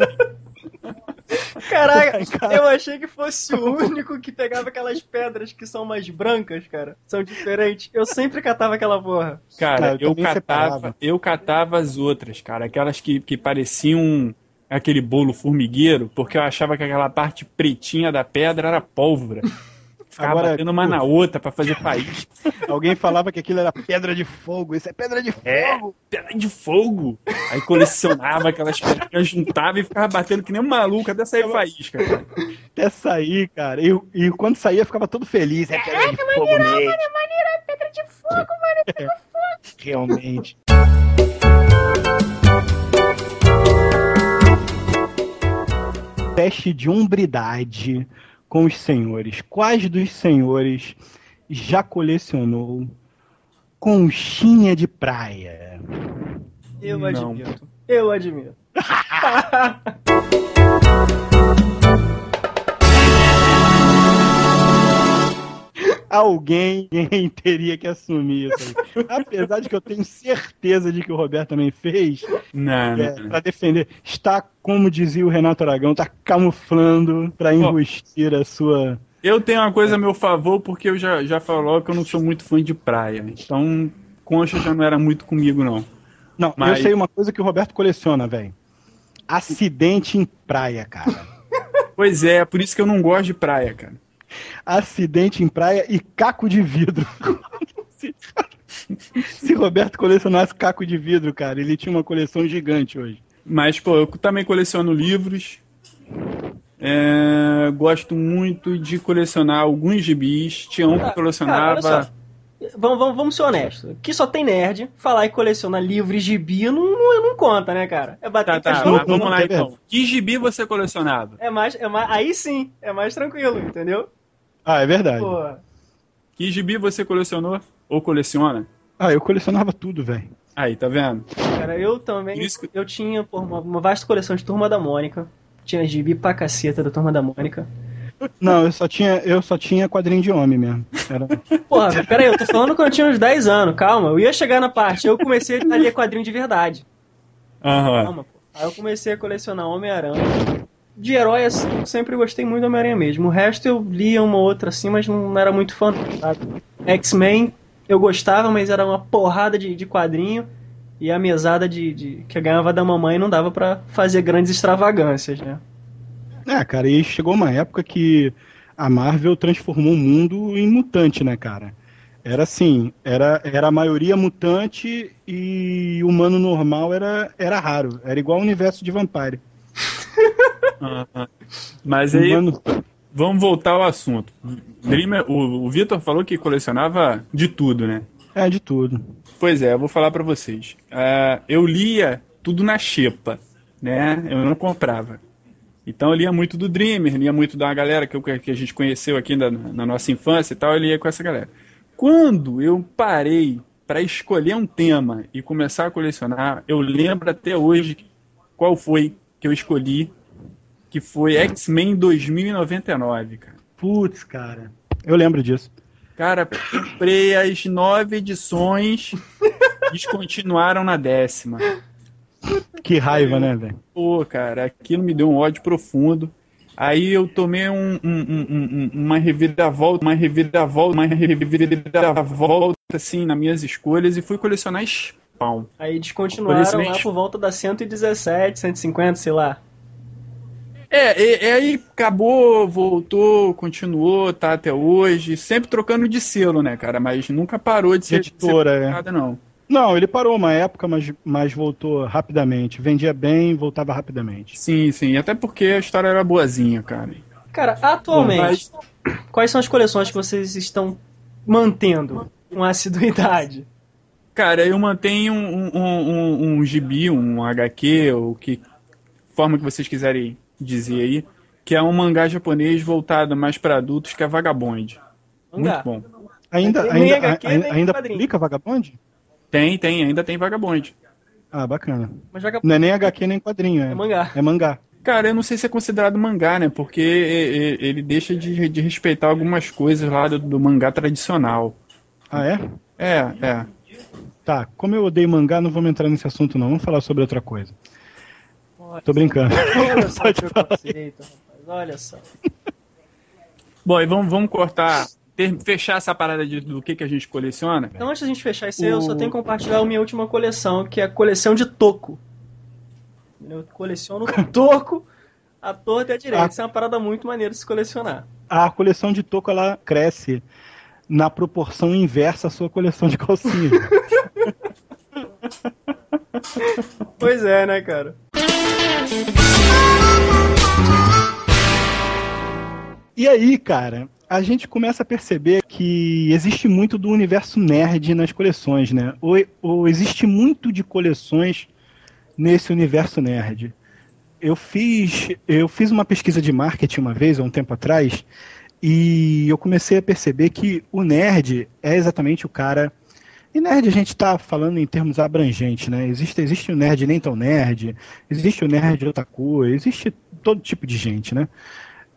[SPEAKER 2] Caraca,
[SPEAKER 1] Cara.
[SPEAKER 2] eu achei que fosse o único que pegava aquelas pedras que são mais brancas, cara. São diferentes. Eu sempre catava aquela porra.
[SPEAKER 3] Cara,
[SPEAKER 1] Ah, eu
[SPEAKER 3] eu,
[SPEAKER 1] também
[SPEAKER 3] catava,
[SPEAKER 1] separava.
[SPEAKER 3] eu catava as outras, cara. Aquelas que, que pareciam aquele bolo formigueiro, porque eu achava que aquela parte pretinha da pedra era pólvora. Ficava
[SPEAKER 1] Agora,
[SPEAKER 3] batendo uma na outra pra fazer faísca.
[SPEAKER 1] Alguém falava que aquilo era pedra de fogo. Isso é pedra de fogo.
[SPEAKER 3] Pedra de fogo. Aí colecionava aquelas pedras, juntava e ficava batendo que nem um maluco até sair faísca, cara.
[SPEAKER 1] Até sair, cara. E, e quando saía, ficava todo feliz. É pedra de fogo mesmo.
[SPEAKER 2] maneiro, é pedra de fogo, mano.
[SPEAKER 1] Realmente. Teste de hombridade com os senhores. Quais dos senhores já colecionou conchinha de praia?
[SPEAKER 2] Eu
[SPEAKER 3] Não.
[SPEAKER 2] admito. Eu admito.
[SPEAKER 1] alguém, alguém teria que assumir isso aí. Apesar de que eu tenho certeza de que o Roberto também fez,
[SPEAKER 3] Não,
[SPEAKER 1] é,
[SPEAKER 3] não.
[SPEAKER 1] para defender, está, como dizia o Renato Aragão, está camuflando para enrustir a sua...
[SPEAKER 3] Eu tenho uma coisa a meu favor, porque eu já, já falou que eu não sou muito fã de praia. Então, concha já não era muito comigo, não.
[SPEAKER 1] Não,
[SPEAKER 3] Mas...
[SPEAKER 1] eu sei uma coisa que o Roberto coleciona, velho. Acidente em praia, cara.
[SPEAKER 3] Pois é, por isso que eu não gosto de praia, cara.
[SPEAKER 1] Acidente em praia e caco de vidro. se, se Roberto colecionasse caco de vidro, cara, ele tinha uma coleção gigante hoje.
[SPEAKER 3] Mas, pô, eu também coleciono livros. É, gosto muito de colecionar alguns gibis. Tinha um que eu colecionava...
[SPEAKER 2] Cara, olha só. Vamos, vamos, vamos ser honestos. Aqui só tem nerd. Falar e colecionar livros e gibi não, não, não conta, né, cara? É bater
[SPEAKER 3] Tá, tá,
[SPEAKER 2] cachorro.
[SPEAKER 3] mas vamos lá então. Que gibi você colecionava?
[SPEAKER 2] É mais, é mais, aí sim, é mais tranquilo, entendeu?
[SPEAKER 1] Ah, é verdade.
[SPEAKER 2] Pô.
[SPEAKER 3] Que gibi você colecionou? Ou coleciona?
[SPEAKER 1] Ah, eu colecionava tudo, velho.
[SPEAKER 3] Aí, tá vendo?
[SPEAKER 2] Cara, eu também,
[SPEAKER 3] Isso...
[SPEAKER 2] eu tinha pô, uma, uma vasta coleção de Turma da Mônica. Tinha gibi pra caceta da Turma da Mônica.
[SPEAKER 1] Não, eu só tinha, eu só tinha quadrinho de homem mesmo. Era...
[SPEAKER 2] Porra, peraí, eu tô falando quando eu tinha uns dez anos, calma. Eu ia chegar na parte, eu comecei a ler quadrinho de verdade.
[SPEAKER 3] Aham.
[SPEAKER 2] Calma, pô. Aí eu comecei a colecionar Homem-Aranha. De herói, assim, eu sempre gostei muito do Homem-Aranha mesmo. O resto eu lia uma outra assim, mas não era muito fã, sabe? X-Men eu gostava, mas era uma porrada de, de quadrinho. E a mesada de, de, que eu ganhava da mamãe não dava pra fazer grandes extravagâncias, né?
[SPEAKER 1] É, cara, e chegou uma época que a Marvel transformou o mundo em mutante, né, cara? Era assim, era, era a maioria mutante e humano normal era, era raro. Era igual o universo de Vampire.
[SPEAKER 3] Uhum. Mas aí,
[SPEAKER 1] Humano...
[SPEAKER 3] vamos voltar ao assunto. Dreamer, o, o Vitor falou que colecionava de tudo, né?
[SPEAKER 1] É, de tudo.
[SPEAKER 3] Pois é, eu vou falar pra vocês. Uh, eu lia tudo na xepa, né? Eu não comprava. Então eu lia muito do Dreamer, lia muito da galera que, eu, que a gente conheceu aqui na, na nossa infância e tal, eu lia com essa galera. Quando eu parei para escolher um tema e começar a colecionar, eu lembro até hoje qual foi que eu escolhi, que foi X-Men dois mil e noventa e nove, cara.
[SPEAKER 1] Putz, cara, eu lembro disso.
[SPEAKER 3] Cara, comprei as nove edições, descontinuaram na décima.
[SPEAKER 1] Que raiva, né, velho?
[SPEAKER 3] Pô, cara, aquilo me deu um ódio profundo. Aí eu tomei um, um, um, um, uma reviravolta, uma reviravolta, uma reviravolta, assim, nas minhas escolhas e fui colecionar Spawn.
[SPEAKER 2] Aí descontinuaram lá por volta da cento e dezessete, cento e cinquenta, sei lá.
[SPEAKER 3] É, e, e aí acabou, voltou, continuou, tá até hoje, sempre trocando de selo, né, cara? Mas nunca parou de ser
[SPEAKER 1] editora, é.
[SPEAKER 3] nada, não.
[SPEAKER 1] Não, ele parou uma época, mas, mas voltou rapidamente. Vendia bem, voltava rapidamente.
[SPEAKER 3] Sim, sim. Até porque a história era boazinha, cara.
[SPEAKER 2] Cara, atualmente, Bom, mas... quais são as coleções que vocês estão mantendo com assiduidade?
[SPEAKER 3] Cara, eu mantenho um, um, um, um gibi, um H Q, ou que forma que vocês quiserem dizer aí, que é um mangá japonês voltado mais para adultos, que é Vagabond. Mangá. Muito bom.
[SPEAKER 1] Ainda, ainda, H Q, ainda, ainda publica Vagabond?
[SPEAKER 3] Tem, tem, ainda tem Vagabond.
[SPEAKER 1] Ah, bacana.
[SPEAKER 2] Mas Vagabond...
[SPEAKER 1] Não é nem H Q nem quadrinho, é,
[SPEAKER 2] é mangá.
[SPEAKER 1] É mangá.
[SPEAKER 3] Cara, eu não sei se é considerado mangá, né? Porque ele deixa de, de respeitar algumas coisas lá do, do mangá tradicional.
[SPEAKER 1] Ah, é?
[SPEAKER 3] É, é.
[SPEAKER 1] Tá, como eu odeio mangá, não vamos entrar nesse assunto não. Vamos falar sobre outra coisa. Olha, tô brincando.
[SPEAKER 2] Olha só que preconceito, rapaz. Olha só.
[SPEAKER 3] Bom, e vamos, vamos cortar... Ter, fechar essa parada de, do que, que a gente coleciona.
[SPEAKER 2] Então, antes da gente fechar isso aí, o... eu só tenho que compartilhar a minha última coleção, que é a coleção de toco. Eu coleciono toco à torta e à direita. A... Isso é uma parada muito maneira de se colecionar.
[SPEAKER 1] A coleção de toco, ela cresce na proporção inversa à sua coleção de calcinha.
[SPEAKER 2] Pois é, né, cara?
[SPEAKER 1] E aí, cara... a gente começa a perceber que existe muito do universo nerd nas coleções, né? Ou, ou existe muito de coleções nesse universo nerd. Eu fiz, eu fiz uma pesquisa de marketing uma vez, há um tempo atrás, e eu comecei a perceber que o nerd é exatamente o cara... E nerd a gente está falando em termos abrangentes, né? Existe, existe o nerd nem tão nerd, existe o nerd otaku, existe todo tipo de gente, né?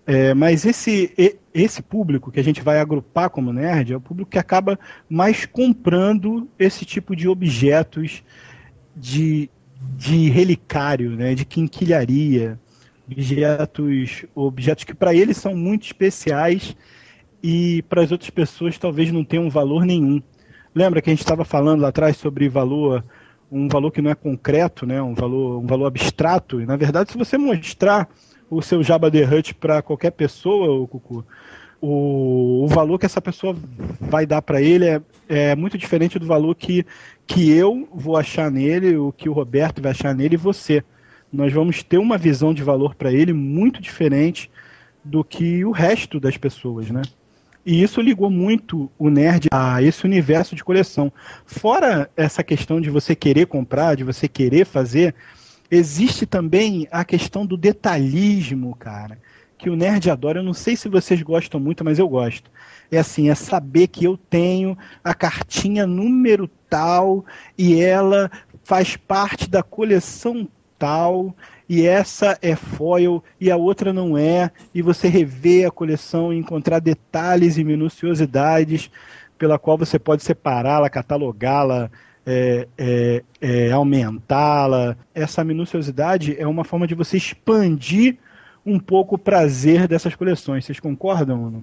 [SPEAKER 1] É, mas esse, esse público que a gente vai agrupar como nerd é o público que acaba mais comprando esse tipo de objetos de, de relicário, né, de quinquilharia, objetos, objetos que para eles são muito especiais e para as outras pessoas talvez não tenham valor nenhum. Lembra que a gente estava falando lá atrás sobre valor, um valor que não é concreto, né, um valor, um valor abstrato? E, na verdade, se você mostrar o seu Jabba the Hutt para qualquer pessoa, o Cucu, o, o valor que essa pessoa vai dar para ele é, é muito diferente do valor que, que eu vou achar nele, o que o Roberto vai achar nele e você. Nós vamos ter uma visão de valor para ele muito diferente do que o resto das pessoas, né? E isso ligou muito o nerd a esse universo de coleção. Fora essa questão de você querer comprar, de você querer fazer, existe também a questão do detalhismo, cara, que o nerd adora. Eu não sei se vocês gostam muito, mas eu gosto. É assim, é saber que eu tenho a cartinha número tal e ela faz parte da coleção tal, e essa é foil e a outra não é, e você rever a coleção e encontrar detalhes e minuciosidades pela qual você pode separá-la, catalogá-la, é, é, é, aumentá-la. Essa minuciosidade é uma forma de você expandir um pouco o prazer dessas coleções. Vocês concordam ou não?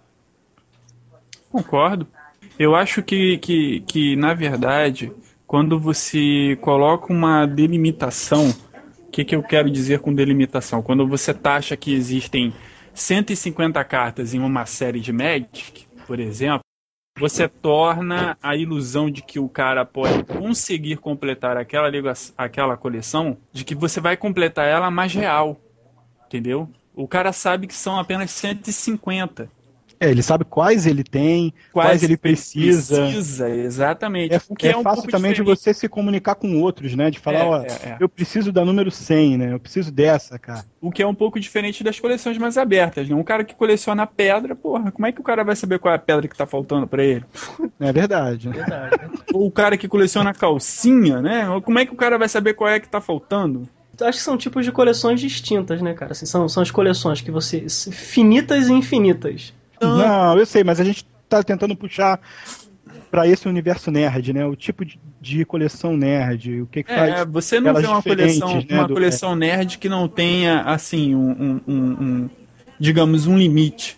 [SPEAKER 3] Concordo. Eu acho que, que, que, na verdade, quando você coloca uma delimitação, o que, que eu quero dizer com delimitação? Quando você taxa que existem cento e cinquenta cartas em uma série de Magic, por exemplo, você torna a ilusão de que o cara pode conseguir completar aquela, aquela coleção, de que você vai completar ela mais real, entendeu? O cara sabe que são apenas cento e cinquenta.
[SPEAKER 1] É, ele sabe quais ele tem, quais, quais ele precisa.
[SPEAKER 3] Precisa, exatamente.
[SPEAKER 1] É,
[SPEAKER 3] o que
[SPEAKER 1] é,
[SPEAKER 3] é um
[SPEAKER 1] fácil
[SPEAKER 3] pouco
[SPEAKER 1] também
[SPEAKER 3] diferente.
[SPEAKER 1] de você se comunicar com outros, né? De falar,
[SPEAKER 3] É,
[SPEAKER 1] ó,
[SPEAKER 3] é, é.
[SPEAKER 1] eu preciso da número cem, né? Eu preciso dessa, cara.
[SPEAKER 3] O que é um pouco diferente das coleções mais abertas, né? Um cara que coleciona pedra, porra, como é que o cara vai saber qual é a pedra que tá faltando pra ele?
[SPEAKER 1] É verdade, né?
[SPEAKER 2] Verdade.
[SPEAKER 3] Ou o cara que coleciona calcinha, né? Como é que o cara vai saber qual é que tá faltando?
[SPEAKER 2] Eu acho que são tipos de coleções distintas, né, cara? Assim, são, são as coleções que você... finitas e infinitas.
[SPEAKER 1] Não, eu sei, mas a gente tá tentando puxar para esse universo nerd, né? O tipo de, de coleção nerd, o que, que faz.
[SPEAKER 3] É, você não vê uma coleção, né, uma do... coleção nerd que não tenha, assim, um, um, um, um digamos, um limite.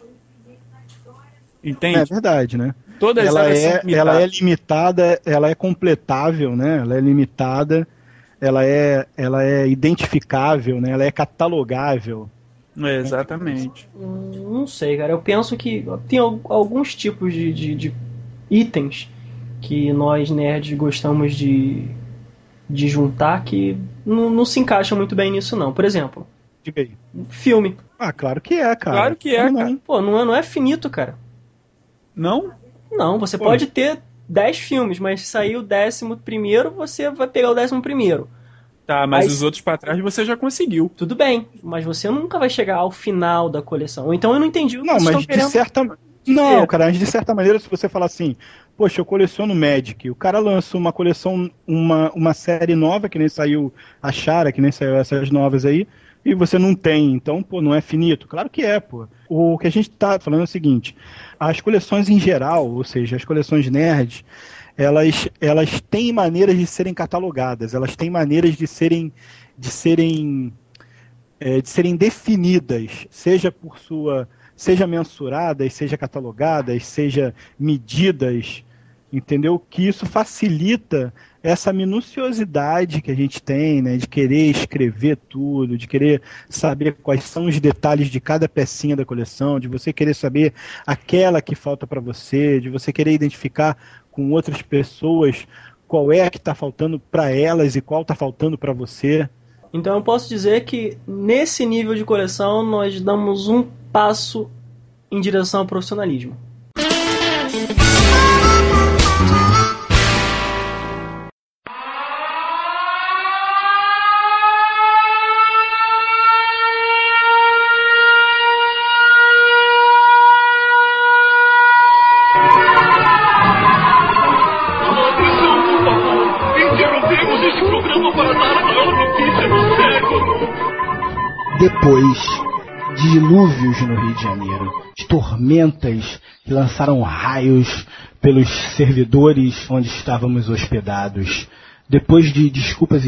[SPEAKER 3] Entende?
[SPEAKER 1] É verdade, né?
[SPEAKER 3] Todas
[SPEAKER 1] ela
[SPEAKER 3] elas
[SPEAKER 1] é,
[SPEAKER 3] são limitadas.
[SPEAKER 1] ela é limitada, ela é completável, né? Ela é limitada, ela é, ela é identificável, né? Ela é catalogável.
[SPEAKER 3] É, exatamente.
[SPEAKER 2] Hum, não sei, cara. Eu penso que tem alguns tipos de, de, de itens que nós nerds gostamos de, de juntar que não, não se encaixam muito bem nisso, não. Por exemplo,
[SPEAKER 1] Diga aí.
[SPEAKER 2] filme.
[SPEAKER 1] Ah, claro que é, cara.
[SPEAKER 3] Claro que é,
[SPEAKER 1] não,
[SPEAKER 3] cara.
[SPEAKER 1] não.
[SPEAKER 2] Pô, não é, não é finito, cara.
[SPEAKER 3] Não?
[SPEAKER 2] Não, você
[SPEAKER 1] Pô.
[SPEAKER 2] pode ter dez filmes, mas se sair o décimo primeiro, você vai pegar o décimo primeiro.
[SPEAKER 3] Tá, mas
[SPEAKER 2] Aí-
[SPEAKER 3] os outros pra trás você já conseguiu.
[SPEAKER 2] Tudo bem, mas você nunca vai chegar ao final da coleção. Ou então eu não entendi o que
[SPEAKER 1] Não,
[SPEAKER 2] vocês
[SPEAKER 1] mas
[SPEAKER 2] estão
[SPEAKER 1] de
[SPEAKER 2] querendo.
[SPEAKER 1] certa Não, cara, mas de certa maneira, se você falar assim, poxa, eu coleciono Magic, o cara lança uma coleção, uma, uma série nova, que nem saiu a Shara, que nem saiu essas novas aí, e você não tem, então, pô, não é finito. Claro que é, pô. O que a gente tá falando é o seguinte, as coleções em geral, ou seja, as coleções nerds, elas, elas têm maneiras de serem catalogadas, elas têm maneiras de serem, de serem, é, de serem definidas, seja por sua, seja mensuradas, seja catalogadas, seja medidas, entendeu? Que isso facilita essa minuciosidade que a gente tem, né, de querer escrever tudo, de querer saber quais são os detalhes de cada pecinha da coleção, de você querer saber aquela que falta para você, de você querer identificar com outras pessoas qual é a que está faltando para elas e qual está faltando para você.
[SPEAKER 2] Então eu posso dizer que nesse nível de coleção nós damos um passo em direção ao profissionalismo.
[SPEAKER 4] Depois
[SPEAKER 1] dilúvios no Rio de Janeiro, de tormentas que lançaram raios pelos servidores onde estávamos hospedados, depois de desculpas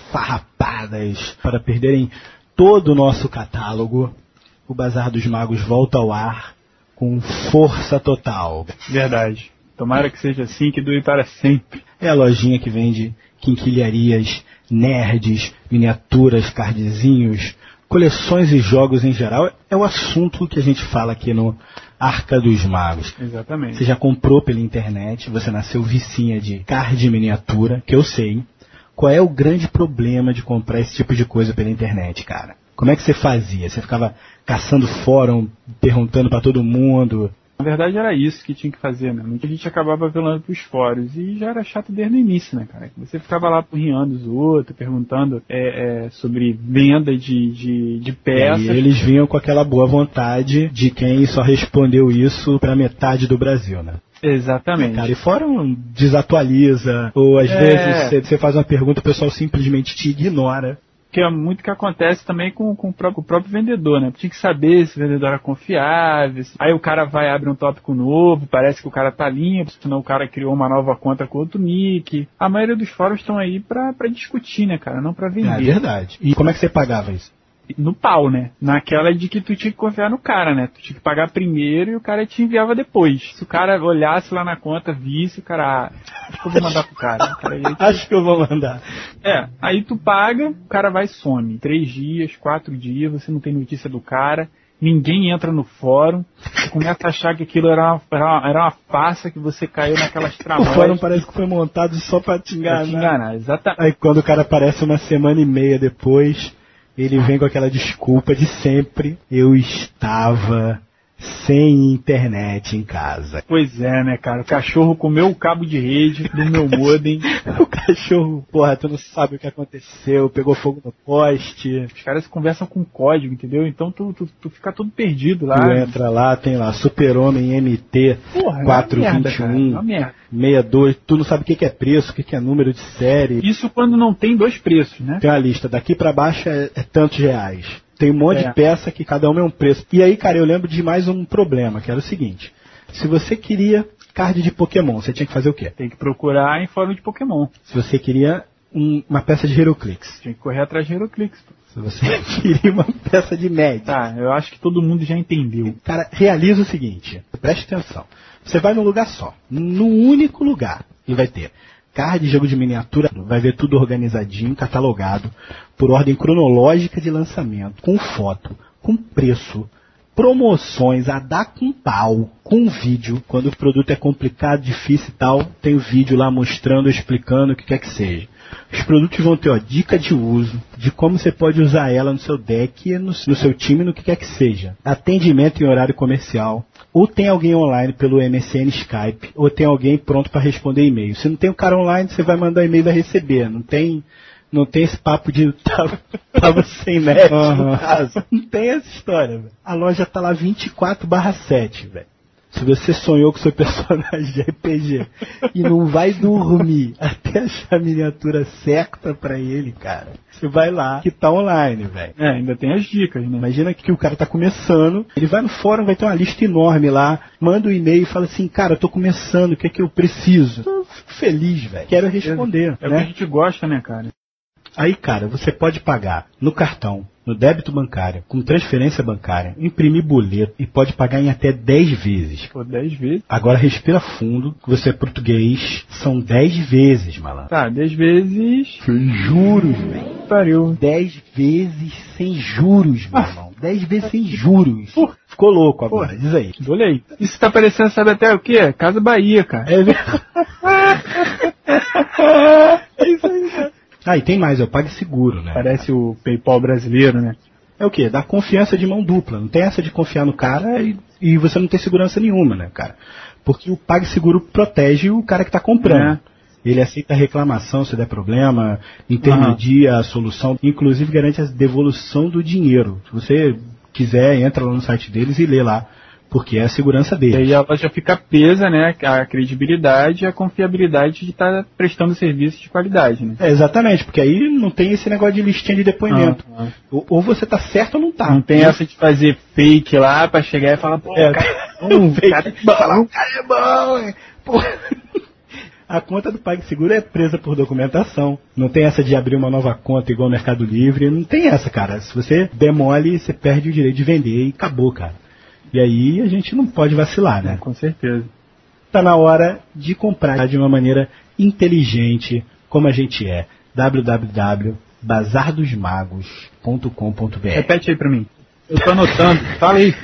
[SPEAKER 1] esfarrapadas para perderem todo o nosso catálogo, o Bazar dos Magos volta ao ar com força total.
[SPEAKER 3] Verdade. Tomara que seja assim, que dure para sempre.
[SPEAKER 1] É a lojinha que vende quinquilharias, nerds, miniaturas, cardzinhos, coleções e jogos em geral. É o assunto que a gente fala aqui no Arca dos Magos.
[SPEAKER 3] Exatamente.
[SPEAKER 1] Você já comprou pela internet, você nasceu vicinha de card miniatura, que eu sei. Qual é o grande problema de comprar esse tipo de coisa pela internet, cara? Como é que você fazia? Você ficava caçando fórum, perguntando pra todo mundo?
[SPEAKER 3] Na verdade era isso que tinha que fazer, né? Muita gente acabava apelando pros fóruns e já era chato desde o início, né, cara? Você ficava lá porriando os outros, perguntando é, é, sobre venda de, de, de peças.
[SPEAKER 1] E eles vinham com aquela boa vontade de quem só respondeu isso pra metade do Brasil, né?
[SPEAKER 3] Exatamente.
[SPEAKER 1] Cara, e fórum desatualiza, ou às é... vezes você faz uma pergunta, o pessoal simplesmente te ignora.
[SPEAKER 3] Que é muito que acontece também com, com, o próprio, com o próprio vendedor, né? Tinha que saber se o vendedor era confiável. Se... Aí o cara vai abrir um tópico novo, parece que o cara tá limpo, senão o cara criou uma nova conta com outro nick. A maioria dos fóruns estão aí pra, pra discutir, né, cara? Não pra vender.
[SPEAKER 1] É verdade. E como é que você pagava isso?
[SPEAKER 3] No pau, né? Naquela de que tu tinha que confiar no cara, né? Tu tinha que pagar primeiro e o cara te enviava depois. Se o cara olhasse lá na conta, visse, o cara... Ah, acho que eu vou mandar pro cara. O cara aí,
[SPEAKER 1] acho que eu vou mandar.
[SPEAKER 3] É, aí tu paga, o cara vai e some. Três dias, quatro dias, você não tem notícia do cara, ninguém entra no fórum, você começa a achar que aquilo era uma, era uma, era uma farsa, que você caiu naquelas tramóias.
[SPEAKER 1] O fórum parece que foi montado só pra te enganar.
[SPEAKER 3] Pra te enganar, exatamente.
[SPEAKER 1] Aí quando o cara aparece uma semana e meia depois... Ele vem com aquela desculpa de sempre. Eu estava sem internet em casa.
[SPEAKER 3] Pois é, né, cara? O cachorro comeu o cabo de rede do meu modem.
[SPEAKER 1] O cachorro, porra, tu não sabe o que aconteceu. Pegou fogo no poste.
[SPEAKER 3] Os caras conversam com código, entendeu? Então tu, tu, tu fica todo perdido lá.
[SPEAKER 1] Tu entra lá, tem lá Super-Homem M T quatrocentos e vinte e um, sessenta e dois. Tu não sabe o que é preço, o que é número de série.
[SPEAKER 3] Isso quando não tem dois preços, né?
[SPEAKER 1] Tem uma lista. Daqui pra baixo é, é tantos reais. Tem um monte
[SPEAKER 3] é.
[SPEAKER 1] de peça que cada uma é um preço. E aí, cara, eu lembro de mais um problema, que era o seguinte. Se você queria card de Pokémon, você tinha que fazer o quê?
[SPEAKER 3] Tem que procurar em fórum de Pokémon.
[SPEAKER 1] Se você queria um, uma peça de HeroClix.
[SPEAKER 3] Tinha que correr atrás de HeroClix.
[SPEAKER 1] Se você queria uma peça de Magic.
[SPEAKER 3] Tá, eu acho que todo mundo já entendeu.
[SPEAKER 1] Cara, realiza o seguinte. Preste atenção. Você vai num lugar só. Num único lugar. E vai ter card de jogo de miniatura, vai ver tudo organizadinho, catalogado, por ordem cronológica de lançamento, com foto, com preço, promoções, a dar com pau, com vídeo. Quando o produto é complicado, difícil e tal, tem o vídeo lá mostrando, explicando o que quer que seja. Os produtos vão ter, ó, dica de uso, de como você pode usar ela no seu deck, no, no seu time, no que quer que seja. Atendimento em horário comercial. Ou tem alguém online pelo M S N, Skype, ou tem alguém pronto para responder e-mail. Se não tem o cara online, você vai mandar e-mail e vai receber. Não tem, não tem esse papo de tava, tava sem net, uhum. No caso. Não tem essa história, velho. A loja tá lá vinte e quatro barra sete, velho. Se você sonhou com seu personagem de R P G e não vai dormir até achar a miniatura certa pra ele, cara, você vai lá que tá online, velho.
[SPEAKER 3] É, ainda tem as dicas, né?
[SPEAKER 1] Imagina que o cara tá começando, ele vai no fórum, vai ter uma lista enorme lá, manda um e-mail e fala assim, cara, eu tô começando, o que é que eu preciso? Eu fico feliz, velho. Quero responder,
[SPEAKER 3] é, é
[SPEAKER 1] né?
[SPEAKER 3] o que a gente gosta, né, cara?
[SPEAKER 1] Aí, cara, você pode pagar no cartão, no débito bancário, com transferência bancária, imprimir boleto e pode pagar em até dez vezes.
[SPEAKER 3] Pô, dez vezes?
[SPEAKER 1] Agora respira fundo, que você é português, são dez vezes, malandro.
[SPEAKER 3] Tá, dez vezes...
[SPEAKER 1] Sem juros, velho.
[SPEAKER 3] Pariu.
[SPEAKER 1] dez vezes sem juros, meu irmão. dez vezes sem juros. Porra. Ficou louco agora, Porra. Diz aí.
[SPEAKER 3] Olhei. Isso tá parecendo, sabe até o quê? Casa Bahia, cara.
[SPEAKER 1] É verdade. É isso aí, cara. Ah, e tem mais, é o PagSeguro, né?
[SPEAKER 3] Parece o PayPal brasileiro, né?
[SPEAKER 1] É o quê? Dá confiança de mão dupla. Não tem essa de confiar no cara e, e você não tem segurança nenhuma, né, cara? Porque o PagSeguro protege o cara que tá comprando. É. Ele aceita reclamação se der problema, intermedia uhum. a solução, inclusive garante a devolução do dinheiro. Se você quiser, entra lá no site deles e lê lá porque é a segurança
[SPEAKER 3] E
[SPEAKER 1] dele.
[SPEAKER 3] aí ela já fica presa, né, a credibilidade e a confiabilidade de estar prestando serviço de qualidade, né?
[SPEAKER 1] É, exatamente, porque aí não tem esse negócio de listinha de depoimento.
[SPEAKER 3] Ah, ah.
[SPEAKER 1] Ou, ou você tá certo ou não tá.
[SPEAKER 3] Não tem essa de fazer fake lá pra chegar e falar, pô,
[SPEAKER 1] É,
[SPEAKER 3] cara, um
[SPEAKER 1] fake.
[SPEAKER 3] cara,
[SPEAKER 1] Falar, o cara é bom, hein? Pô. A conta do PagSeguro é presa por documentação. Não tem essa de abrir uma nova conta igual ao Mercado Livre. Não tem essa, cara. Se você demole, você perde o direito de vender e acabou, cara. E aí a gente não pode vacilar, né?
[SPEAKER 3] Com certeza.
[SPEAKER 1] Tá na hora de comprar de uma maneira inteligente, como a gente é. w w w ponto bazar dos magos ponto com ponto b r.
[SPEAKER 3] Repete aí pra mim. Eu tô anotando. Fala aí.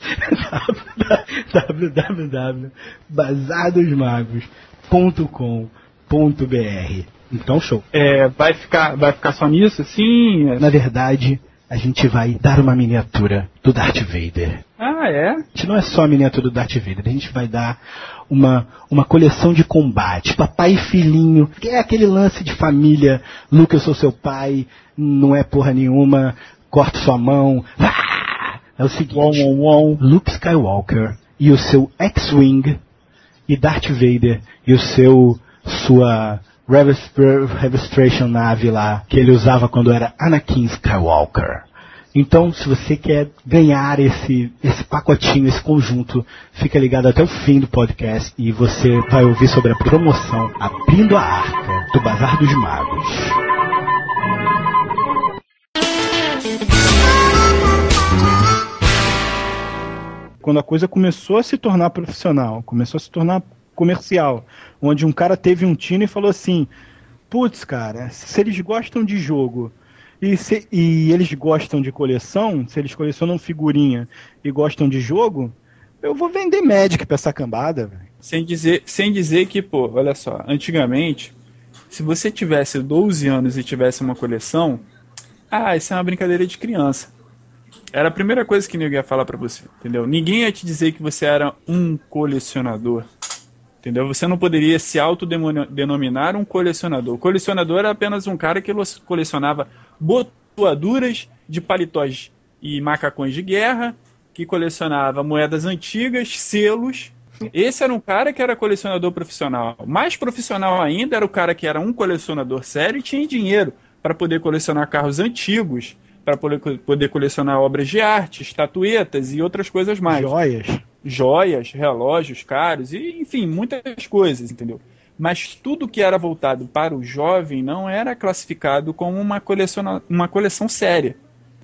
[SPEAKER 1] w w w ponto bazar dos magos ponto com ponto b r. Então, show.
[SPEAKER 3] É, vai ficar, vai ficar só nisso? Sim.
[SPEAKER 1] Na verdade, a gente vai dar uma miniatura do Darth Vader.
[SPEAKER 3] Ah, é?
[SPEAKER 1] A gente não é só a miniatura do Darth Vader, a gente vai dar uma, uma coleção de combate, papai e filhinho, que é aquele lance de família, Luke, eu sou seu pai, não é porra nenhuma, corto sua mão. Ah! É o seguinte,
[SPEAKER 3] Uom, uom, uom.
[SPEAKER 1] Luke Skywalker e o seu X-Wing e Darth Vader e o seu, sua Registration nave lá, que ele usava quando era Anakin Skywalker. Então, se você quer ganhar esse, esse pacotinho, esse conjunto, fica ligado até o fim do podcast e você vai ouvir sobre a promoção Abrindo a Arca do Bazar dos Magos. Quando a coisa começou a se tornar profissional, começou a se tornar comercial, onde um cara teve um tino e falou assim, putz, cara, se eles gostam de jogo e, se, e eles gostam de coleção, se eles colecionam figurinha e gostam de jogo, eu vou vender Magic pra essa cambada, velho.
[SPEAKER 3] Sem dizer, sem dizer que, pô, olha só, antigamente, se você tivesse doze anos e tivesse uma coleção, ah, isso é uma brincadeira de criança. Era a primeira coisa que ninguém ia falar pra você, entendeu? Ninguém ia te dizer que você era um colecionador, entendeu? Você não poderia se autodenominar um colecionador. O colecionador era apenas um cara que colecionava botoaduras de paletós e macacões de guerra, que colecionava moedas antigas, selos. Esse era um cara que era colecionador profissional. Mais profissional ainda era o cara que era um colecionador sério e tinha dinheiro para poder colecionar carros antigos, para poder colecionar obras de arte, estatuetas e outras coisas mais.
[SPEAKER 1] Joias.
[SPEAKER 3] Joias, relógios caros, e enfim, muitas coisas, entendeu? Mas tudo que era voltado para o jovem não era classificado como uma, coleciona... uma coleção séria.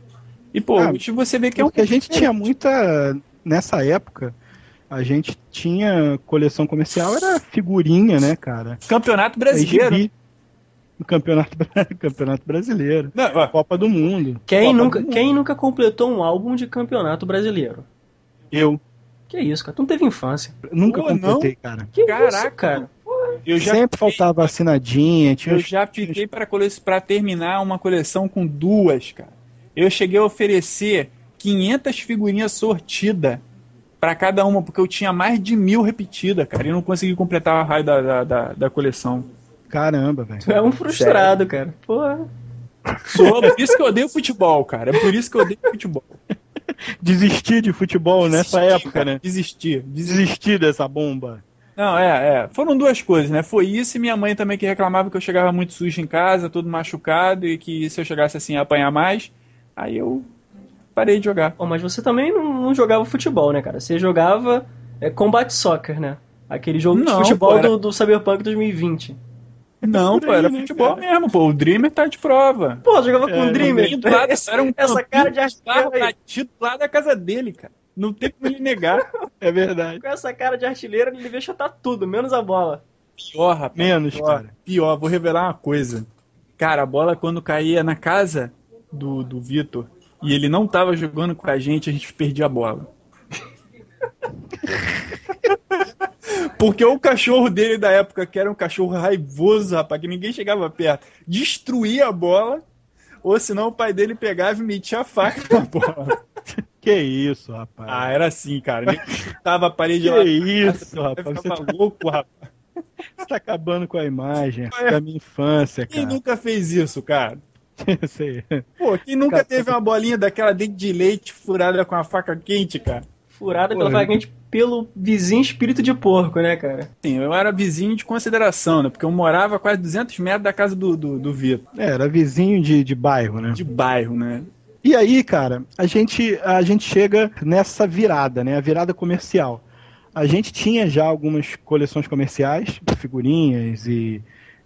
[SPEAKER 3] E, pô,
[SPEAKER 1] ah,
[SPEAKER 3] hoje você vê que é um...
[SPEAKER 1] Porque a gente tinha muita... Nessa época, a gente tinha coleção comercial, era figurinha, né, cara?
[SPEAKER 3] Campeonato Brasileiro.
[SPEAKER 1] No campeonato, campeonato Brasileiro.
[SPEAKER 3] Não, ó,
[SPEAKER 1] Copa do Mundo.
[SPEAKER 2] Quem
[SPEAKER 1] Copa
[SPEAKER 2] nunca,
[SPEAKER 1] do Mundo.
[SPEAKER 2] quem nunca completou um álbum de campeonato brasileiro?
[SPEAKER 1] Eu.
[SPEAKER 2] Que isso, cara? Tu não teve infância.
[SPEAKER 1] Nunca
[SPEAKER 3] Pô,
[SPEAKER 1] completei, cara.
[SPEAKER 2] Que
[SPEAKER 3] Caraca,
[SPEAKER 2] isso, cara?
[SPEAKER 3] eu já
[SPEAKER 1] Sempre
[SPEAKER 3] fiquei,
[SPEAKER 1] faltava assinadinha. Tinha
[SPEAKER 3] eu
[SPEAKER 1] os-
[SPEAKER 3] já fiquei para cole... para terminar uma coleção com duas, cara. Eu cheguei a oferecer quinhentas figurinhas sortidas para cada uma, porque eu tinha mais de mil repetidas, cara, e não consegui completar a raio da, da, da, da coleção.
[SPEAKER 1] Caramba, velho.
[SPEAKER 2] Tu é um frustrado, cara. Porra.
[SPEAKER 3] Sou, por isso que eu odeio futebol, cara. É por isso que eu odeio futebol.
[SPEAKER 1] Desistir de futebol nessa
[SPEAKER 3] Desistir,
[SPEAKER 1] época,
[SPEAKER 3] cara,
[SPEAKER 1] né?
[SPEAKER 3] Desistir, desistir.
[SPEAKER 1] Desistir dessa bomba.
[SPEAKER 3] Não, é, é. Foram duas coisas, né? Foi isso e minha mãe também que reclamava que eu chegava muito sujo em casa, todo machucado, e que se eu chegasse assim ia apanhar mais. Aí eu parei de jogar.
[SPEAKER 2] Pô, mas você também não, não jogava futebol, né, cara? Você jogava é, Combat Soccer, né? Aquele jogo
[SPEAKER 3] Não,
[SPEAKER 2] de futebol
[SPEAKER 3] pô, era-
[SPEAKER 2] do, do Cyberpunk dois mil e vinte.
[SPEAKER 3] Não,
[SPEAKER 1] por
[SPEAKER 3] pô,
[SPEAKER 1] aí,
[SPEAKER 3] era
[SPEAKER 1] né,
[SPEAKER 3] futebol
[SPEAKER 1] cara?
[SPEAKER 3] mesmo, pô. O Dreamer tá de prova.
[SPEAKER 2] Pô, jogava
[SPEAKER 1] É,
[SPEAKER 2] com o Dreamer.
[SPEAKER 3] Do lado, era um
[SPEAKER 2] Essa cara de artilheiro
[SPEAKER 3] barro
[SPEAKER 2] aí.
[SPEAKER 3] batido lá da casa dele, cara. Não tem como ele negar.
[SPEAKER 1] É verdade.
[SPEAKER 2] Com essa cara de artilheiro, ele devia chutar tudo, menos a bola.
[SPEAKER 3] Pior, rapaz.
[SPEAKER 1] Menos,
[SPEAKER 3] pior,
[SPEAKER 1] cara.
[SPEAKER 3] Pior, vou revelar uma coisa. Cara, a bola quando caía na casa do, do Vitor e ele não tava jogando com a gente, a gente perdia a bola. Porque o cachorro dele da época, que era um cachorro raivoso, rapaz, que ninguém chegava perto, destruía a bola, ou senão o pai dele pegava e metia a faca na bola.
[SPEAKER 1] Que isso, rapaz.
[SPEAKER 3] Ah, era assim, cara. Nem tava a parede
[SPEAKER 1] que
[SPEAKER 3] lá.
[SPEAKER 1] isso,
[SPEAKER 3] Eu
[SPEAKER 1] rapaz. Você
[SPEAKER 3] ficava
[SPEAKER 1] tá,
[SPEAKER 3] louco, rapaz.
[SPEAKER 1] você tá acabando com a imagem da minha infância,
[SPEAKER 3] Quem
[SPEAKER 1] cara.
[SPEAKER 3] nunca fez isso, cara?
[SPEAKER 1] Sei.
[SPEAKER 3] Pô, quem nunca
[SPEAKER 1] Cara,
[SPEAKER 3] teve uma bolinha daquela dente de leite furada com a faca quente, cara?
[SPEAKER 2] Furada
[SPEAKER 1] Pô,
[SPEAKER 2] pela
[SPEAKER 1] eu-
[SPEAKER 2] vagante pelo vizinho espírito de porco, né, cara?
[SPEAKER 3] Sim, eu era vizinho de consideração, né? Porque eu morava a quase duzentos metros da casa do, do, do Vitor,
[SPEAKER 1] É, era vizinho de, de bairro, né?
[SPEAKER 3] de bairro, né?
[SPEAKER 1] E aí, cara, a gente, a gente chega nessa virada, né? A virada comercial. A gente tinha já algumas coleções comerciais, figurinhas e,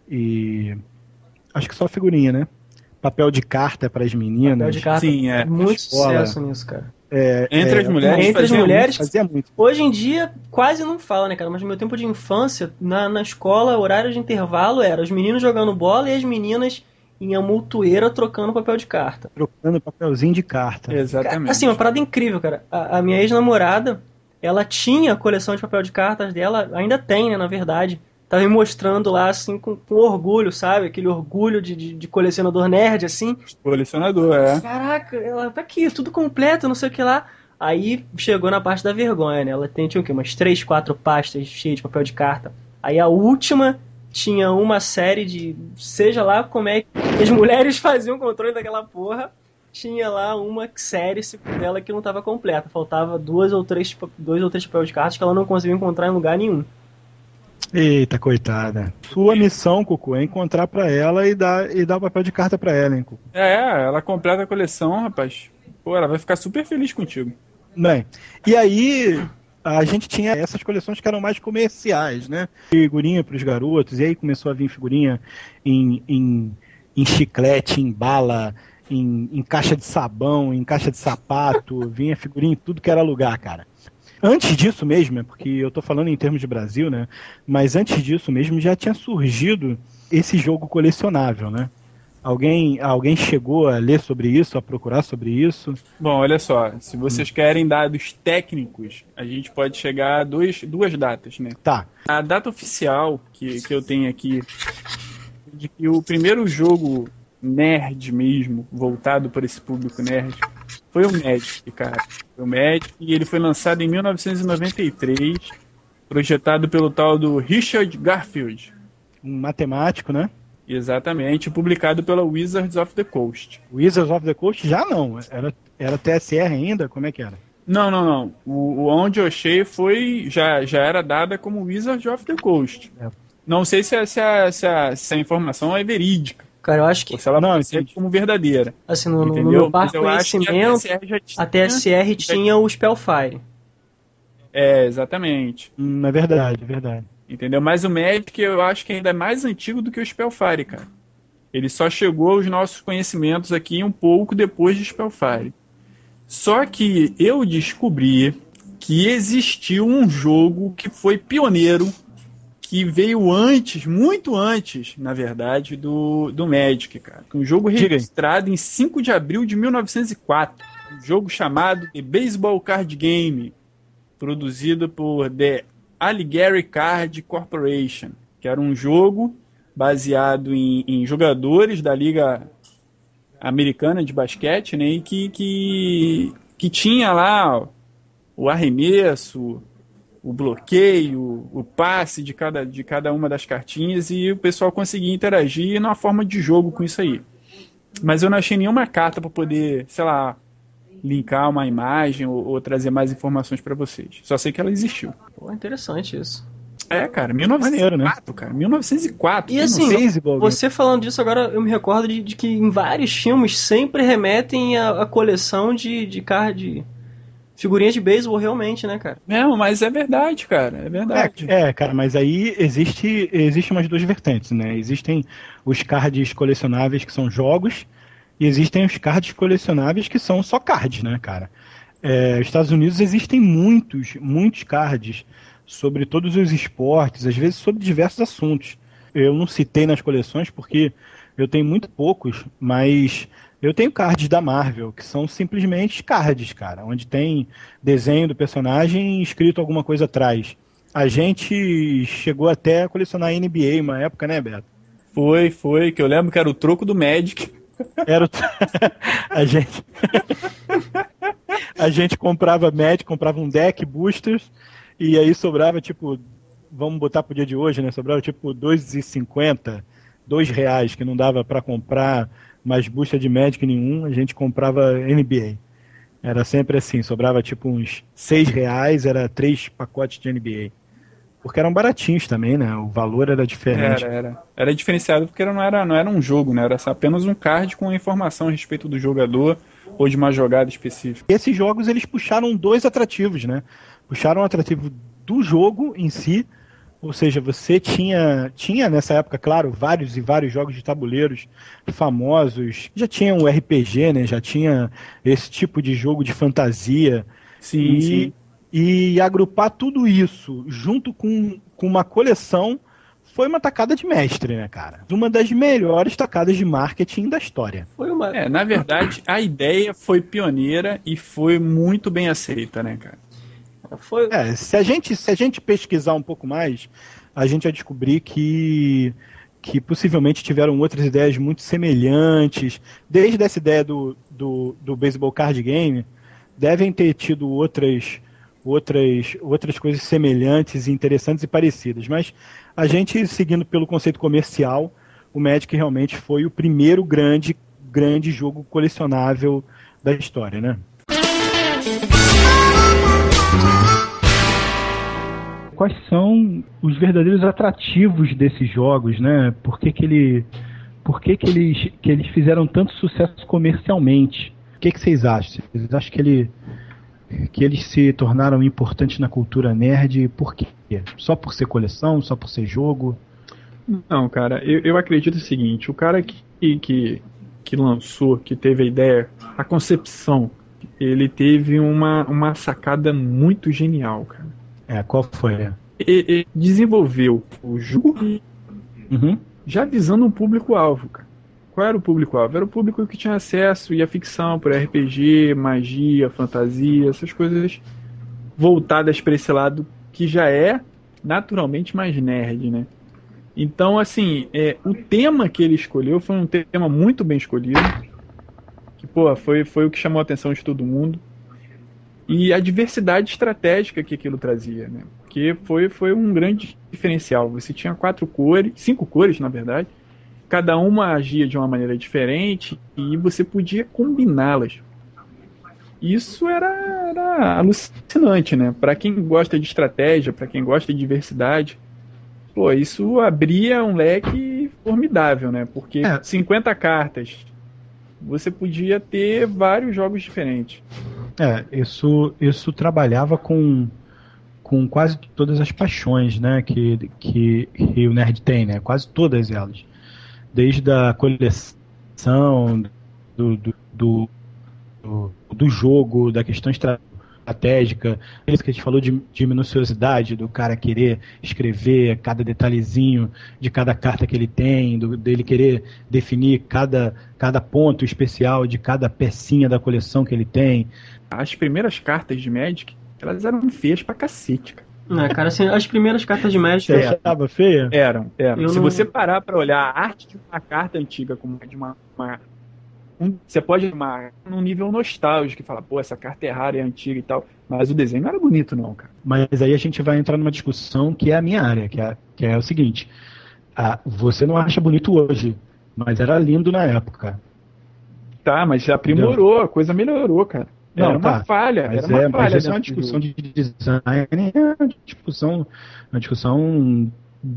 [SPEAKER 1] e acho que só figurinha, né? Papel de carta para as meninas.
[SPEAKER 2] Papel de carta,
[SPEAKER 3] Sim, é.
[SPEAKER 2] muito
[SPEAKER 1] Escola.
[SPEAKER 2] sucesso nisso, cara.
[SPEAKER 1] É,
[SPEAKER 3] Entre
[SPEAKER 1] é,
[SPEAKER 3] as mulheres,
[SPEAKER 2] Entre as
[SPEAKER 3] fazia
[SPEAKER 2] mulheres,
[SPEAKER 1] Fazia muito.
[SPEAKER 2] hoje em dia quase não fala, né, cara? Mas no meu tempo de infância, na, na escola, horário de intervalo era os meninos jogando bola e as meninas em amontoeira trocando papel de carta.
[SPEAKER 1] Trocando papelzinho de carta.
[SPEAKER 3] Exatamente.
[SPEAKER 2] Assim, uma parada incrível, cara. A, a minha ex-namorada, ela tinha a coleção de papel de cartas dela, ainda tem, né, na verdade. Tava me mostrando lá, assim, com, com orgulho, sabe? Aquele orgulho de, de, de colecionador nerd, assim.
[SPEAKER 3] Colecionador, é.
[SPEAKER 2] Caraca, ela tá aqui, tudo completo, não sei o que lá. Aí chegou na parte da vergonha, né? Ela tem, tinha o quê? Umas três, quatro pastas cheias de papel de carta. Aí a última tinha uma série de... Seja lá como é que as mulheres faziam o controle daquela porra. Tinha lá uma série dela que não estava completa. Faltava duas ou três, dois ou três papéis de cartas que ela não conseguiu encontrar em lugar nenhum.
[SPEAKER 1] Eita, coitada. Sua missão, Cucu, é encontrar pra ela e dar, e dar o papel de carta pra ela, hein, Cucu?
[SPEAKER 3] É, ela completa a coleção, rapaz. Pô, ela vai ficar super feliz contigo.
[SPEAKER 1] Bem, e aí a gente tinha essas coleções que eram mais comerciais, né? Figurinha pros garotos, e aí começou a vir figurinha em, em, em chiclete, em bala, em, em caixa de sabão, em caixa de sapato, vinha figurinha em tudo que era lugar, cara. Antes disso mesmo, é porque eu tô falando em termos de Brasil, né? Mas antes disso mesmo já tinha surgido esse jogo colecionável, né? Alguém, alguém chegou a ler sobre isso, a procurar sobre isso?
[SPEAKER 3] Bom, olha só, se vocês querem dados técnicos, a gente pode chegar a dois, duas datas, né?
[SPEAKER 1] Tá.
[SPEAKER 3] A data oficial que, que eu tenho aqui, de que o primeiro jogo nerd mesmo, voltado para esse público nerd, foi o Magic, cara. Foi o Magic, e ele foi lançado em mil novecentos e noventa e três, projetado pelo tal do Richard Garfield.
[SPEAKER 1] Um matemático, né?
[SPEAKER 3] Exatamente, publicado pela Wizards of the Coast.
[SPEAKER 1] Wizards of the Coast já não, era, era T S R ainda? Como é que era?
[SPEAKER 3] Não, não, não. O, o onde eu achei foi, já, já era dada como Wizards of the Coast.
[SPEAKER 1] É.
[SPEAKER 3] Não sei se, a, se, a, se, a, se a informação é verídica,
[SPEAKER 2] Cara, eu acho que,
[SPEAKER 3] ou se ela
[SPEAKER 1] Não,
[SPEAKER 3] pode ser
[SPEAKER 1] entendi.
[SPEAKER 3] como verdadeira.
[SPEAKER 2] assim, no, no, no
[SPEAKER 3] Entendeu?
[SPEAKER 2] meu par
[SPEAKER 3] Mas eu acho que a
[SPEAKER 2] conhecimento,
[SPEAKER 3] T S R já tinha.
[SPEAKER 2] a T S R tinha o Spellfire.
[SPEAKER 3] É, exatamente.
[SPEAKER 1] Hum, é verdade, é verdade.
[SPEAKER 3] Entendeu? Mas o Magic eu acho que ainda é mais antigo do que o Spellfire, cara. Ele só chegou aos nossos conhecimentos aqui um pouco depois de Spellfire. Só que eu descobri que existiu um jogo que foi pioneiro, que veio antes, muito antes, na verdade, do, do Magic, cara. Um jogo
[SPEAKER 1] Diga aí.
[SPEAKER 3] registrado em cinco de abril de mil novecentos e quatro. Um jogo chamado The Baseball Card Game, produzido por The Allegheny Card Corporation, que era um jogo baseado em, em jogadores da Liga Americana de Basquete, né, e que, que, que tinha lá ó, o arremesso, o bloqueio, o passe de cada, de cada uma das cartinhas, e o pessoal conseguia interagir numa forma de jogo com isso aí. Mas eu não achei nenhuma carta para poder, sei lá, linkar uma imagem ou, ou trazer mais informações para vocês. Só sei que ela existiu.
[SPEAKER 2] Pô, interessante isso.
[SPEAKER 3] É, cara, mil novecentos e quatro,
[SPEAKER 1] Maneiro, né?
[SPEAKER 3] cara, mil novecentos e quatro.
[SPEAKER 2] E
[SPEAKER 1] Não
[SPEAKER 2] assim,
[SPEAKER 1] sei se Bob-
[SPEAKER 2] você falando disso agora, eu me recordo de, de que em vários filmes sempre remetem a, a coleção de, de card, figurinhas de beisebol realmente, né, cara?
[SPEAKER 3] Não, mas é verdade, cara, é verdade.
[SPEAKER 1] É, é, cara, mas aí existe, existe umas duas vertentes, né? Existem os cards colecionáveis que são jogos e existem os cards colecionáveis que são só cards, né, cara? É, nos Estados Unidos existem muitos, muitos cards sobre todos os esportes, às vezes sobre diversos assuntos. Eu não citei nas coleções porque eu tenho muito poucos, mas eu tenho cards da Marvel, que são simplesmente cards, cara, onde tem desenho do personagem e escrito alguma coisa atrás. A gente chegou até a colecionar N B A uma época, né, Beto?
[SPEAKER 3] Foi, foi, que eu lembro que era o troco do Magic.
[SPEAKER 1] Era o... a gente a gente comprava Magic, comprava um deck, boosters, e aí sobrava, tipo, vamos botar pro dia de hoje, né? Sobrava, tipo, dois reais e cinquenta, dois reais, que não dava pra comprar mais booster de Magic nenhum, a gente comprava N B A. Era sempre assim, sobrava tipo uns seis reais, era três pacotes de N B A. Porque eram baratinhos também, né? O valor era diferente.
[SPEAKER 3] Era, era. Era diferenciado porque não era, não era um jogo, né? Era apenas um card com informação a respeito do jogador ou de uma jogada específica.
[SPEAKER 1] E esses jogos, eles puxaram dois atrativos, né? Puxaram o atrativo do jogo em si, ou seja, você tinha, tinha nessa época, claro, vários e vários jogos de tabuleiros famosos. Já tinha um R P G, né? Já tinha esse tipo de jogo de fantasia.
[SPEAKER 3] Sim,
[SPEAKER 1] e,
[SPEAKER 3] sim.
[SPEAKER 1] E agrupar tudo isso junto com, com uma coleção foi uma tacada de mestre, né, cara? Uma das melhores tacadas de marketing da história.
[SPEAKER 2] Foi uma...
[SPEAKER 3] É, na verdade, a ideia foi pioneira e foi muito bem aceita, né, cara?
[SPEAKER 2] Foi...
[SPEAKER 1] É, se a gente, se a gente pesquisar um pouco mais, a gente vai descobrir que, que possivelmente tiveram outras ideias muito semelhantes. Desde essa ideia do, do, do Baseball Card Game, devem ter tido outras... Outras, outras coisas semelhantes, interessantes e parecidas. Mas a gente, seguindo pelo conceito comercial, o Magic realmente foi o primeiro grande, grande jogo colecionável da história, né? Quais são os verdadeiros atrativos desses jogos, né? Por que, que, ele, por que, que, eles, que eles fizeram tanto sucesso comercialmente? O que, que vocês acham? Vocês acham que ele... que eles se tornaram importantes na cultura nerd, por quê? Só por ser coleção, só por ser jogo?
[SPEAKER 3] Não, cara, eu, eu acredito o seguinte, o cara que, que, que lançou, que teve a ideia, a concepção, ele teve uma, uma sacada muito genial, cara.
[SPEAKER 1] É, qual foi?
[SPEAKER 3] Ele, ele desenvolveu o jogo
[SPEAKER 1] uhum.
[SPEAKER 3] já visando um público-alvo, cara. Qual era o público-alvo? Era o público que tinha acesso e a ficção por R P G, magia, fantasia, essas coisas voltadas para esse lado que já é naturalmente mais nerd, né? Então, assim, é, o tema que ele escolheu foi um tema muito bem escolhido, que, pô, foi, foi o que chamou a atenção de todo mundo, e a diversidade estratégica que aquilo trazia, né? Porque foi, foi um grande diferencial. Você tinha quatro cores, cinco cores, na verdade, cada uma agia de uma maneira diferente e você podia combiná-las. Isso era, era alucinante, né? Para quem gosta de estratégia, para quem gosta de diversidade, pô, isso abria um leque formidável, né? Porque
[SPEAKER 1] é.
[SPEAKER 3] cinquenta cartas, você podia ter vários jogos diferentes.
[SPEAKER 1] É, isso, isso trabalhava com, com quase todas as paixões, né? Que, que, que o nerd tem, né? Quase todas elas. Desde a coleção, do, do, do, do jogo, da questão estratégica, isso que a gente falou de, de minuciosidade, do cara querer escrever cada detalhezinho de cada carta que ele tem, do, dele querer definir cada, cada ponto especial de cada pecinha da coleção que ele tem.
[SPEAKER 3] As primeiras cartas de Magic, elas eram feias pra cacete, cara.
[SPEAKER 2] É, cara, assim, as primeiras cartas de Magic...
[SPEAKER 1] Você achava feia?
[SPEAKER 3] Eram, eram.
[SPEAKER 2] Eu
[SPEAKER 3] Se
[SPEAKER 2] não...
[SPEAKER 3] você parar pra olhar a arte de uma carta antiga, como de uma... uma um, você pode amar num nível nostálgico, e falar, pô, essa carta é rara, é antiga e tal, mas o desenho não era bonito não, cara.
[SPEAKER 1] Mas aí a gente vai entrar numa discussão que é a minha área, que é, que é o seguinte, ah, você não acha bonito hoje, mas era lindo na época.
[SPEAKER 3] Tá, mas aprimorou, a coisa melhorou, cara.
[SPEAKER 1] Não,
[SPEAKER 3] era uma
[SPEAKER 1] tá.
[SPEAKER 3] falha,
[SPEAKER 1] Mas
[SPEAKER 3] era uma
[SPEAKER 1] é,
[SPEAKER 3] falha.
[SPEAKER 1] Mas essa é uma discussão de design, é uma discussão, uma discussão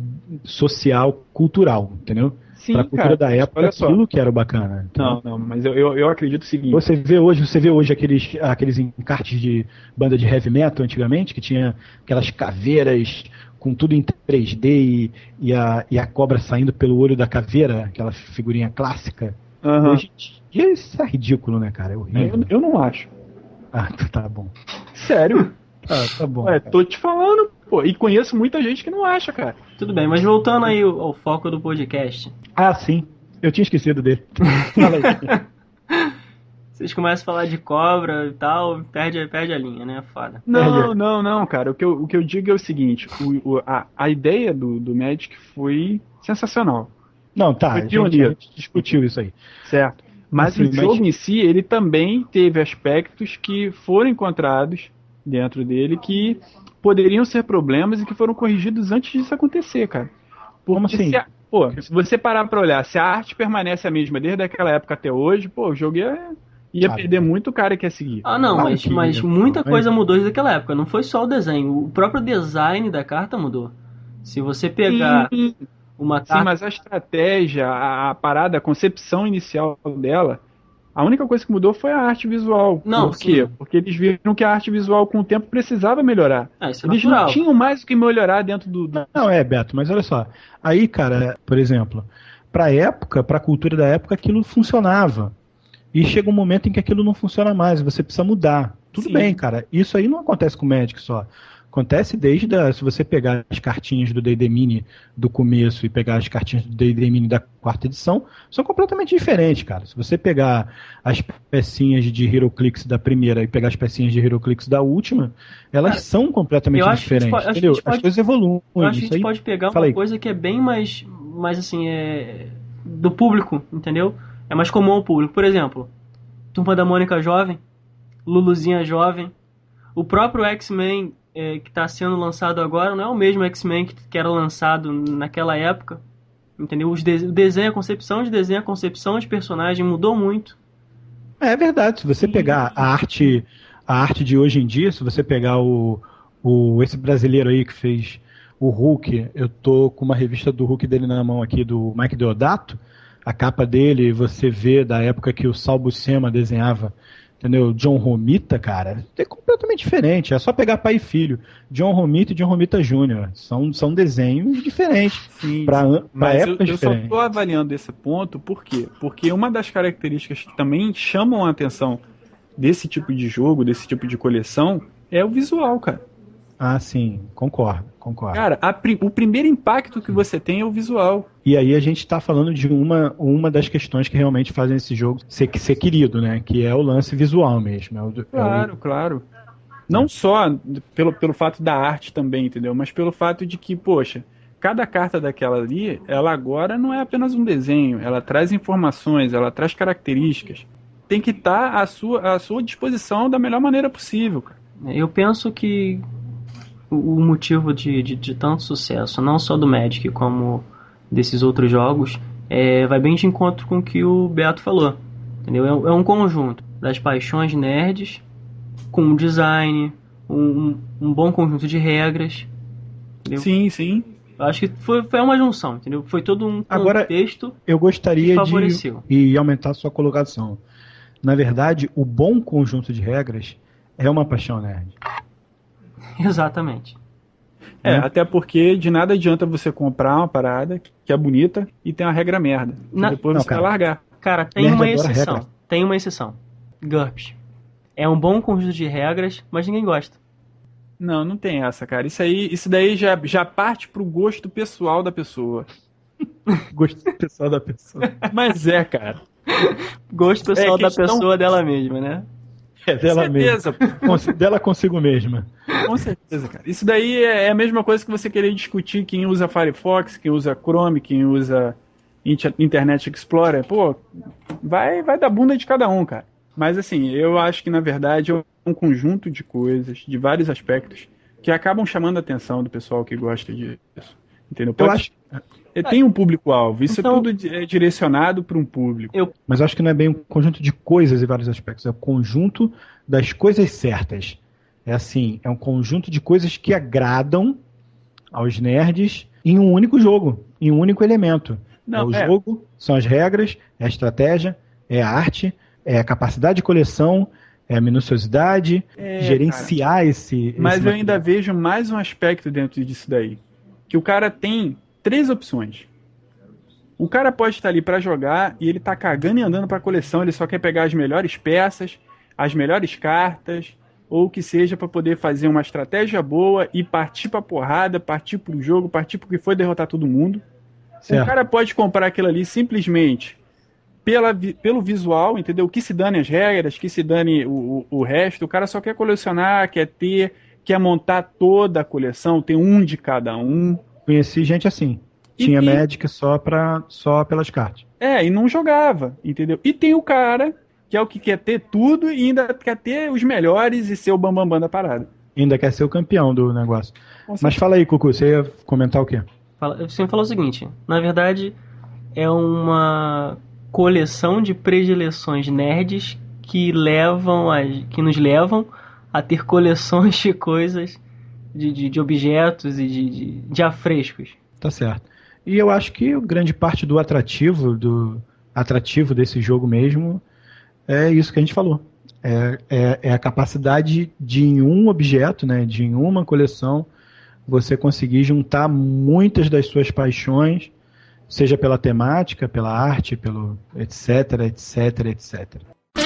[SPEAKER 1] social, cultural, entendeu?
[SPEAKER 3] Sim,
[SPEAKER 1] pra cultura
[SPEAKER 3] cara,
[SPEAKER 1] da época,
[SPEAKER 3] olha só.
[SPEAKER 1] aquilo que era o bacana.
[SPEAKER 3] Não, não, mas eu, eu, eu acredito o seguinte.
[SPEAKER 1] Você vê hoje, você vê hoje aqueles, aqueles encartes de banda de heavy metal antigamente, que tinha aquelas caveiras com tudo em três D e, e, a, e a cobra saindo pelo olho da caveira, aquela figurinha clássica.
[SPEAKER 3] Uhum.
[SPEAKER 1] Hoje em dia isso é ridículo, né, cara? É horrível.
[SPEAKER 3] Eu, eu não acho.
[SPEAKER 1] Ah, tá bom.
[SPEAKER 3] Sério?
[SPEAKER 1] Ah, tá bom.
[SPEAKER 3] Ué,
[SPEAKER 1] cara.
[SPEAKER 3] tô te falando, pô. E conheço muita gente que não acha, cara.
[SPEAKER 2] Tudo bem, mas voltando aí ao, ao foco do podcast.
[SPEAKER 1] Ah, sim. Eu tinha esquecido dele. Fala aí.
[SPEAKER 2] Vocês começam a falar de cobra e tal, perde, perde a linha, né? Foda.
[SPEAKER 3] Não, não, não, cara. O que eu, o que eu digo é o seguinte: o, o, a, a ideia do, do Magic foi sensacional.
[SPEAKER 1] Não, tá. A gente, a gente discutiu isso aí.
[SPEAKER 3] Certo. Mas
[SPEAKER 1] Assim,
[SPEAKER 3] o jogo
[SPEAKER 1] mas...
[SPEAKER 3] em si, ele também teve aspectos que foram encontrados dentro dele que poderiam ser problemas e que foram corrigidos antes disso acontecer, cara. Porque
[SPEAKER 1] Como assim?
[SPEAKER 3] Se a, pô, se você parar pra olhar, se a arte permanece a mesma desde aquela época até hoje, pô, o jogo ia, Ia
[SPEAKER 1] sabe?
[SPEAKER 3] perder muito cara que ia seguir.
[SPEAKER 2] Ah, não,
[SPEAKER 1] Claro
[SPEAKER 2] mas,
[SPEAKER 1] que
[SPEAKER 2] mas
[SPEAKER 1] ia,
[SPEAKER 2] muita
[SPEAKER 1] mas-
[SPEAKER 2] coisa mudou desde aquela época. Não foi só o desenho, o próprio design da carta mudou. Se você pegar
[SPEAKER 3] Sim,
[SPEAKER 2] uma
[SPEAKER 3] sim,
[SPEAKER 2] carta.
[SPEAKER 3] mas a estratégia, a, a parada, a concepção inicial dela, a única coisa que mudou foi a arte visual.
[SPEAKER 2] Não,
[SPEAKER 3] Por quê?
[SPEAKER 2] sim.
[SPEAKER 3] Porque eles viram que a arte visual com o tempo precisava melhorar.
[SPEAKER 2] Ah, isso é
[SPEAKER 3] Eles
[SPEAKER 2] natural.
[SPEAKER 3] não tinham mais o que melhorar dentro do... do-
[SPEAKER 1] Não, é, Beto, mas olha só. Aí, cara, por exemplo, pra época, pra cultura da época, aquilo funcionava. E chega um momento em que aquilo não funciona mais, você precisa mudar. Tudo
[SPEAKER 3] Sim.
[SPEAKER 1] bem, cara. Isso aí não acontece com o Magic só. Acontece desde a, se você pegar as cartinhas do D e D Mini do começo e pegar as cartinhas do D e D Mini da quarta edição, são completamente diferentes, cara. Se você pegar as pecinhas de HeroClix da primeira e pegar as pecinhas de HeroClix da última, elas
[SPEAKER 2] Cara,
[SPEAKER 1] são completamente
[SPEAKER 2] eu acho que a gente
[SPEAKER 1] diferentes,
[SPEAKER 2] pode- acho que a
[SPEAKER 1] entendeu?
[SPEAKER 2] gente pode-
[SPEAKER 1] As coisas evoluem.
[SPEAKER 2] Eu acho que a
[SPEAKER 1] isso
[SPEAKER 2] gente
[SPEAKER 1] aí-
[SPEAKER 2] pode pegar
[SPEAKER 1] Fala
[SPEAKER 2] uma
[SPEAKER 1] aí.
[SPEAKER 2] coisa que é bem mais, mais assim, é do público, entendeu? É mais comum ao público. Por exemplo, Turma da Mônica jovem, Luluzinha jovem, o próprio X-Men é, que está sendo lançado agora não é o mesmo X-Men que, que era lançado naquela época, entendeu? Os de- o desenho, a concepção de desenho, a concepção de personagem mudou muito.
[SPEAKER 1] É verdade, se você pegar a arte, a arte de hoje em dia, se você pegar o, o esse brasileiro aí que fez o Hulk, eu tô com uma revista do Hulk dele na mão aqui, do Mike Deodato, a capa dele, você vê da época que o Sal Buscema desenhava, entendeu? John Romita, cara, é completamente diferente, é só pegar pai e filho, John Romita e John Romita Júnior, são, são desenhos diferentes,
[SPEAKER 3] Sim,
[SPEAKER 1] pra,
[SPEAKER 3] sim.
[SPEAKER 1] pra
[SPEAKER 3] Mas eu,
[SPEAKER 1] épocas
[SPEAKER 3] eu só
[SPEAKER 1] diferentes.
[SPEAKER 3] estou avaliando esse ponto, por quê? Porque uma das características que também chamam a atenção desse tipo de jogo, desse tipo de coleção, é o visual, cara.
[SPEAKER 1] Ah, sim, concordo, concordo.
[SPEAKER 3] Cara, a pri- o primeiro impacto que você tem é o visual.
[SPEAKER 1] E aí a gente está falando de uma, uma das questões que realmente fazem esse jogo ser, ser querido, né? Que é o lance visual mesmo. É o,
[SPEAKER 3] Claro,
[SPEAKER 1] é o...
[SPEAKER 3] claro. Não só pelo, pelo fato da arte também, entendeu? Mas pelo fato de que, poxa, cada carta daquela ali, ela agora não é apenas um desenho, ela traz informações, ela traz características. Tem que estar à sua, à sua disposição da melhor maneira possível, cara.
[SPEAKER 2] Eu penso que o o motivo de, de, de tanto sucesso, não só do Magic como desses outros jogos, é, vai bem de encontro com o que o Beto falou. Entendeu? É, um- é um conjunto das paixões nerds com um design, um, um- um bom conjunto de regras. Entendeu?
[SPEAKER 3] Sim, sim.
[SPEAKER 2] Eu acho que foi, foi uma junção, entendeu? Foi todo um
[SPEAKER 1] Agora,
[SPEAKER 2] contexto.
[SPEAKER 1] Eu gostaria
[SPEAKER 2] que
[SPEAKER 1] de
[SPEAKER 2] favoreceu.
[SPEAKER 1] e aumentar a sua colocação. Na verdade, o bom conjunto de regras é uma paixão nerd.
[SPEAKER 2] Exatamente.
[SPEAKER 3] É,
[SPEAKER 1] Né?
[SPEAKER 3] até porque de nada adianta você comprar uma parada que é bonita e tem uma regra merda. Que
[SPEAKER 2] Na-
[SPEAKER 3] depois
[SPEAKER 1] Não,
[SPEAKER 3] você
[SPEAKER 1] cara.
[SPEAKER 3] vai largar.
[SPEAKER 2] Cara, tem
[SPEAKER 1] Nerd
[SPEAKER 2] uma
[SPEAKER 1] adora
[SPEAKER 2] exceção.
[SPEAKER 1] regra.
[SPEAKER 2] Tem uma exceção. GURPS. É um bom conjunto de regras, mas ninguém gosta.
[SPEAKER 3] Não, não tem essa, cara. Isso aí, isso daí já, já parte pro gosto pessoal da pessoa.
[SPEAKER 1] Gosto pessoal da pessoa.
[SPEAKER 3] Mas é, cara.
[SPEAKER 2] Gosto pessoal
[SPEAKER 3] É questão-
[SPEAKER 2] da pessoa dela mesma, né?
[SPEAKER 1] É dela
[SPEAKER 3] Com
[SPEAKER 1] mesma.
[SPEAKER 3] certeza,
[SPEAKER 1] Cons- Dela consigo mesma.
[SPEAKER 3] com certeza, cara. Isso daí é a mesma coisa que você querer discutir quem usa Firefox, quem usa Chrome, quem usa Inter- Internet Explorer. Pô, vai, vai da bunda de cada um, cara. Mas assim, eu acho que na verdade é um conjunto de coisas, de vários aspectos, que acabam chamando a atenção do pessoal que gosta disso. Entendeu?
[SPEAKER 1] Eu
[SPEAKER 3] Pode-
[SPEAKER 1] acho,
[SPEAKER 3] é, tem um público-alvo. Isso
[SPEAKER 2] Então-
[SPEAKER 3] é tudo di- é direcionado para um público.
[SPEAKER 2] Eu,
[SPEAKER 1] mas eu acho que não é bem um conjunto de coisas em vários aspectos. É o conjunto das coisas certas. É assim, é um conjunto de coisas que agradam aos nerds em um único jogo, em um único elemento.
[SPEAKER 3] Não,
[SPEAKER 1] é o
[SPEAKER 3] é.
[SPEAKER 1] jogo, são as regras, é a estratégia, é a arte, é a capacidade de coleção, é a minuciosidade,
[SPEAKER 3] É,
[SPEAKER 1] gerenciar esse.
[SPEAKER 3] Mas
[SPEAKER 1] esse
[SPEAKER 3] eu ainda vejo mais um aspecto dentro disso daí. Que o cara tem três opções. O cara pode estar ali para jogar e ele tá cagando e andando para coleção, ele só quer pegar as melhores peças, as melhores cartas, ou que seja para poder fazer uma estratégia boa e partir pra porrada, partir pro jogo, partir pro que foi derrotar todo mundo.
[SPEAKER 1] Certo.
[SPEAKER 3] O cara pode comprar aquilo ali simplesmente pela, vi- pelo visual, entendeu? Que se dane as regras, que se dane o, o, o resto. O cara só quer colecionar, quer ter, quer montar toda a coleção, tem um de cada um.
[SPEAKER 1] Conheci gente assim.
[SPEAKER 3] E
[SPEAKER 1] Tinha
[SPEAKER 3] tem-
[SPEAKER 1] Magic só, pra, só pelas cartas.
[SPEAKER 3] É, e não jogava, entendeu? E tem o cara que é o que quer ter tudo e ainda quer ter os melhores e ser o bambambam bam, bam da parada.
[SPEAKER 1] Ainda quer ser o campeão do negócio.
[SPEAKER 3] Com
[SPEAKER 1] Mas
[SPEAKER 3] certeza.
[SPEAKER 1] fala aí, Cucu, você ia comentar o quê?
[SPEAKER 2] fala- você falou o seguinte, na verdade é uma coleção de predileções nerds que levam a, que nos levam a ter coleções de coisas, de, de, de objetos e de, de, de afrescos.
[SPEAKER 1] Tá certo. E eu acho que grande parte do atrativo, do atrativo desse jogo mesmo, é isso que a gente falou. É, é, é a capacidade de, em um objeto, né, de em uma coleção, você conseguir juntar muitas das suas paixões, seja pela temática, pela arte, pelo etc, etc, etcétera.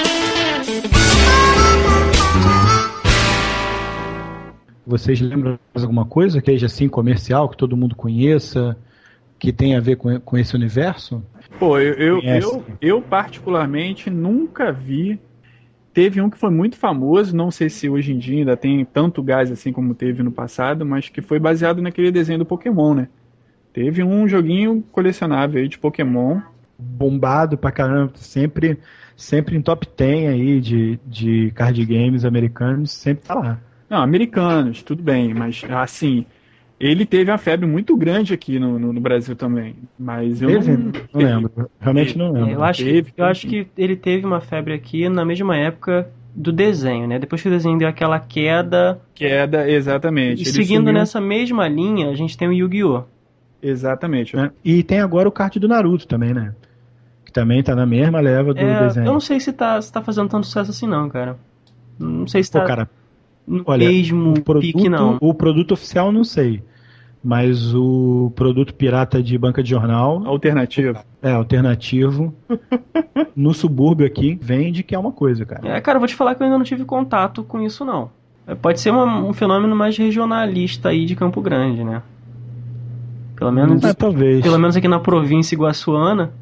[SPEAKER 1] Vocês lembram de alguma coisa que seja assim comercial, que todo mundo conheça, que tenha a ver com, com esse universo?
[SPEAKER 3] Pô, eu, eu, eu, eu particularmente nunca vi. Teve um que foi muito famoso, não sei se hoje em dia ainda tem tanto gás assim como teve no passado, mas que foi baseado naquele desenho do Pokémon, né? Teve um joguinho colecionável aí de Pokémon.
[SPEAKER 1] Bombado pra caramba, sempre, sempre em top dez aí de, de card games americanos, sempre tá lá.
[SPEAKER 3] Não, americanos, tudo bem, mas assim, ele teve uma febre muito grande aqui no, no, no Brasil também, mas eu
[SPEAKER 1] teve?
[SPEAKER 3] não,
[SPEAKER 1] não lembro, realmente não lembro.
[SPEAKER 2] É, eu acho,
[SPEAKER 3] teve,
[SPEAKER 2] que, eu acho que ele teve uma febre aqui na mesma época do desenho, né? Depois que o desenho deu aquela queda...
[SPEAKER 3] Queda, exatamente.
[SPEAKER 2] E
[SPEAKER 3] ele
[SPEAKER 2] seguindo
[SPEAKER 3] sumiu...
[SPEAKER 2] nessa mesma linha, a gente tem o Yu-Gi-Oh!
[SPEAKER 3] Exatamente.
[SPEAKER 1] É, e tem agora o kart do Naruto também, né? Que também tá na mesma leva do
[SPEAKER 2] é,
[SPEAKER 1] desenho.
[SPEAKER 2] Eu não sei se tá, se tá fazendo tanto sucesso assim não, cara. Não sei se tá
[SPEAKER 1] Pô, cara,
[SPEAKER 2] no
[SPEAKER 1] olha,
[SPEAKER 2] mesmo
[SPEAKER 1] o produto,
[SPEAKER 2] pique, não.
[SPEAKER 1] O produto oficial não sei. Mas o produto pirata de banca de jornal...
[SPEAKER 3] Alternativo.
[SPEAKER 1] É, alternativo. No subúrbio aqui, vende que é uma coisa, cara.
[SPEAKER 2] É, cara, eu vou te falar que eu ainda não tive contato com isso, não. Pode ser uma, um fenômeno mais regionalista aí de Campo Grande, né? Pelo menos,
[SPEAKER 1] é, talvez.
[SPEAKER 2] Pelo menos aqui na província iguaçuana,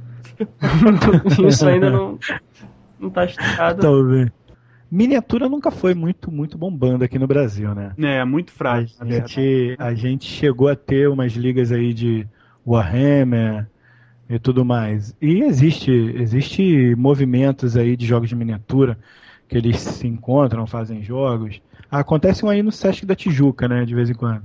[SPEAKER 2] isso ainda não, não tá estudado.
[SPEAKER 1] Talvez. Miniatura nunca foi muito, muito bombando aqui no Brasil, né?
[SPEAKER 3] É, muito frágil.
[SPEAKER 1] A gente, a gente chegou a ter umas ligas aí de Warhammer e tudo mais. E existe, existe movimentos aí de jogos de miniatura que eles se encontram, fazem jogos. Acontecem aí no Sesc da Tijuca, né, de vez em quando.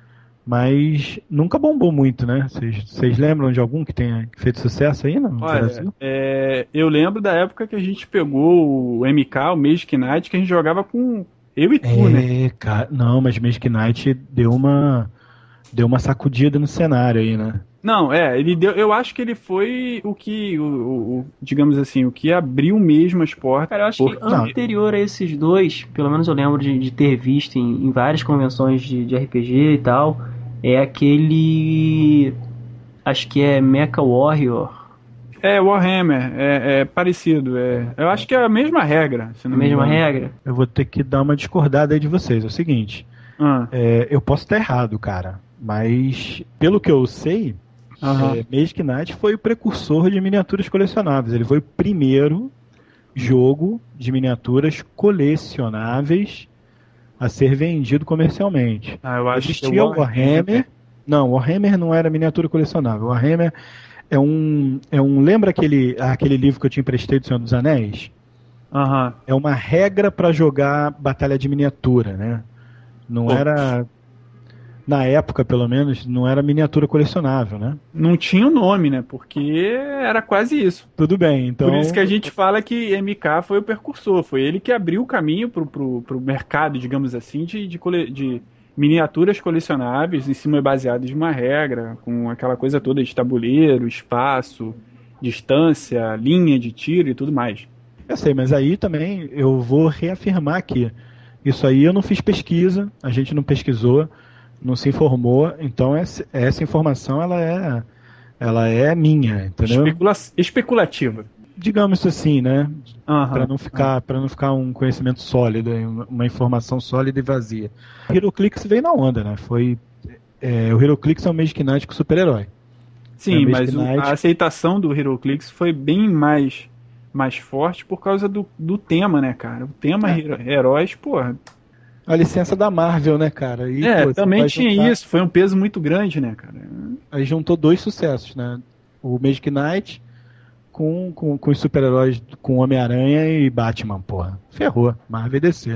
[SPEAKER 1] Mas nunca bombou muito, né? Vocês lembram de algum que tenha feito sucesso aí no
[SPEAKER 3] Olha,
[SPEAKER 1] Brasil?
[SPEAKER 3] É, eu lembro da época que a gente pegou o M K, o Magic Knight, que a gente jogava com eu e tu,
[SPEAKER 1] é,
[SPEAKER 3] né?
[SPEAKER 1] Cara, não, mas Magic Knight deu uma, deu uma sacudida no cenário aí, né?
[SPEAKER 3] Não, é, ele deu, eu acho que ele foi o que, o, o, o, digamos assim, o que abriu mesmo as portas.
[SPEAKER 2] Cara, eu acho
[SPEAKER 3] por...
[SPEAKER 2] que anterior a esses dois, pelo menos eu lembro de, de ter visto em, em várias convenções de, de R P G e tal, é aquele... acho que é Mecha Warrior.
[SPEAKER 3] É, Warhammer, é, é parecido, é, eu acho que é a mesma regra. Se não
[SPEAKER 2] A mesma
[SPEAKER 3] me engano.
[SPEAKER 2] regra?
[SPEAKER 1] Eu vou ter que dar uma discordada aí de vocês. É o seguinte,
[SPEAKER 3] Ah.
[SPEAKER 1] é, eu posso estar errado, cara, mas pelo que eu sei,
[SPEAKER 3] Uhum.
[SPEAKER 1] é, Magic Knight foi o precursor de miniaturas colecionáveis. Ele foi o primeiro jogo de miniaturas colecionáveis a ser vendido comercialmente.
[SPEAKER 3] Ah, eu acho
[SPEAKER 1] Existia
[SPEAKER 3] que
[SPEAKER 1] o Warhammer. Não, o Warhammer não era miniatura colecionável. O Warhammer é um, é um lembra aquele, aquele livro que eu te emprestei do Senhor dos Anéis?
[SPEAKER 3] Uhum.
[SPEAKER 1] É uma regra para jogar batalha de miniatura, né? Não
[SPEAKER 3] Pô.
[SPEAKER 1] era, na época pelo menos, não era miniatura colecionável, né?
[SPEAKER 3] Não tinha o nome, né? Porque era quase isso.
[SPEAKER 1] Tudo bem, então...
[SPEAKER 3] Por isso que a gente fala que M K foi o precursor, foi ele que abriu o caminho pro, pro, pro mercado, digamos assim, de, de, cole, de miniaturas colecionáveis em cima baseadas em uma regra, com aquela coisa toda de tabuleiro, espaço, distância, linha de tiro e tudo mais.
[SPEAKER 1] Eu sei, mas aí também eu vou reafirmar aqui. Isso aí eu não fiz pesquisa, a gente não pesquisou, não se informou, então essa, essa informação ela é, ela é minha, entendeu?
[SPEAKER 3] Especula especulativa.
[SPEAKER 1] Digamos assim, né?
[SPEAKER 3] Uhum.
[SPEAKER 1] Para não ficar, para não ficar um conhecimento sólido, uma informação sólida e vazia. O HeroClix veio na onda, né? Foi é, o HeroClix é um Magic Knight com super-herói.
[SPEAKER 3] Sim,
[SPEAKER 1] é
[SPEAKER 3] mas o,
[SPEAKER 1] Knight...
[SPEAKER 3] a aceitação do HeroClix foi bem mais mais forte por causa do, do tema, né, cara? O tema é. heróis, porra.
[SPEAKER 1] A licença da Marvel, né, cara? E,
[SPEAKER 3] é,
[SPEAKER 1] pô,
[SPEAKER 3] também tinha
[SPEAKER 1] juntar...
[SPEAKER 3] isso, foi um peso muito grande, né, cara?
[SPEAKER 1] Aí juntou dois sucessos, né? O Magic Knight com, com, com os super-heróis, com Homem-Aranha e Batman, porra. Ferrou, Marvel e D C.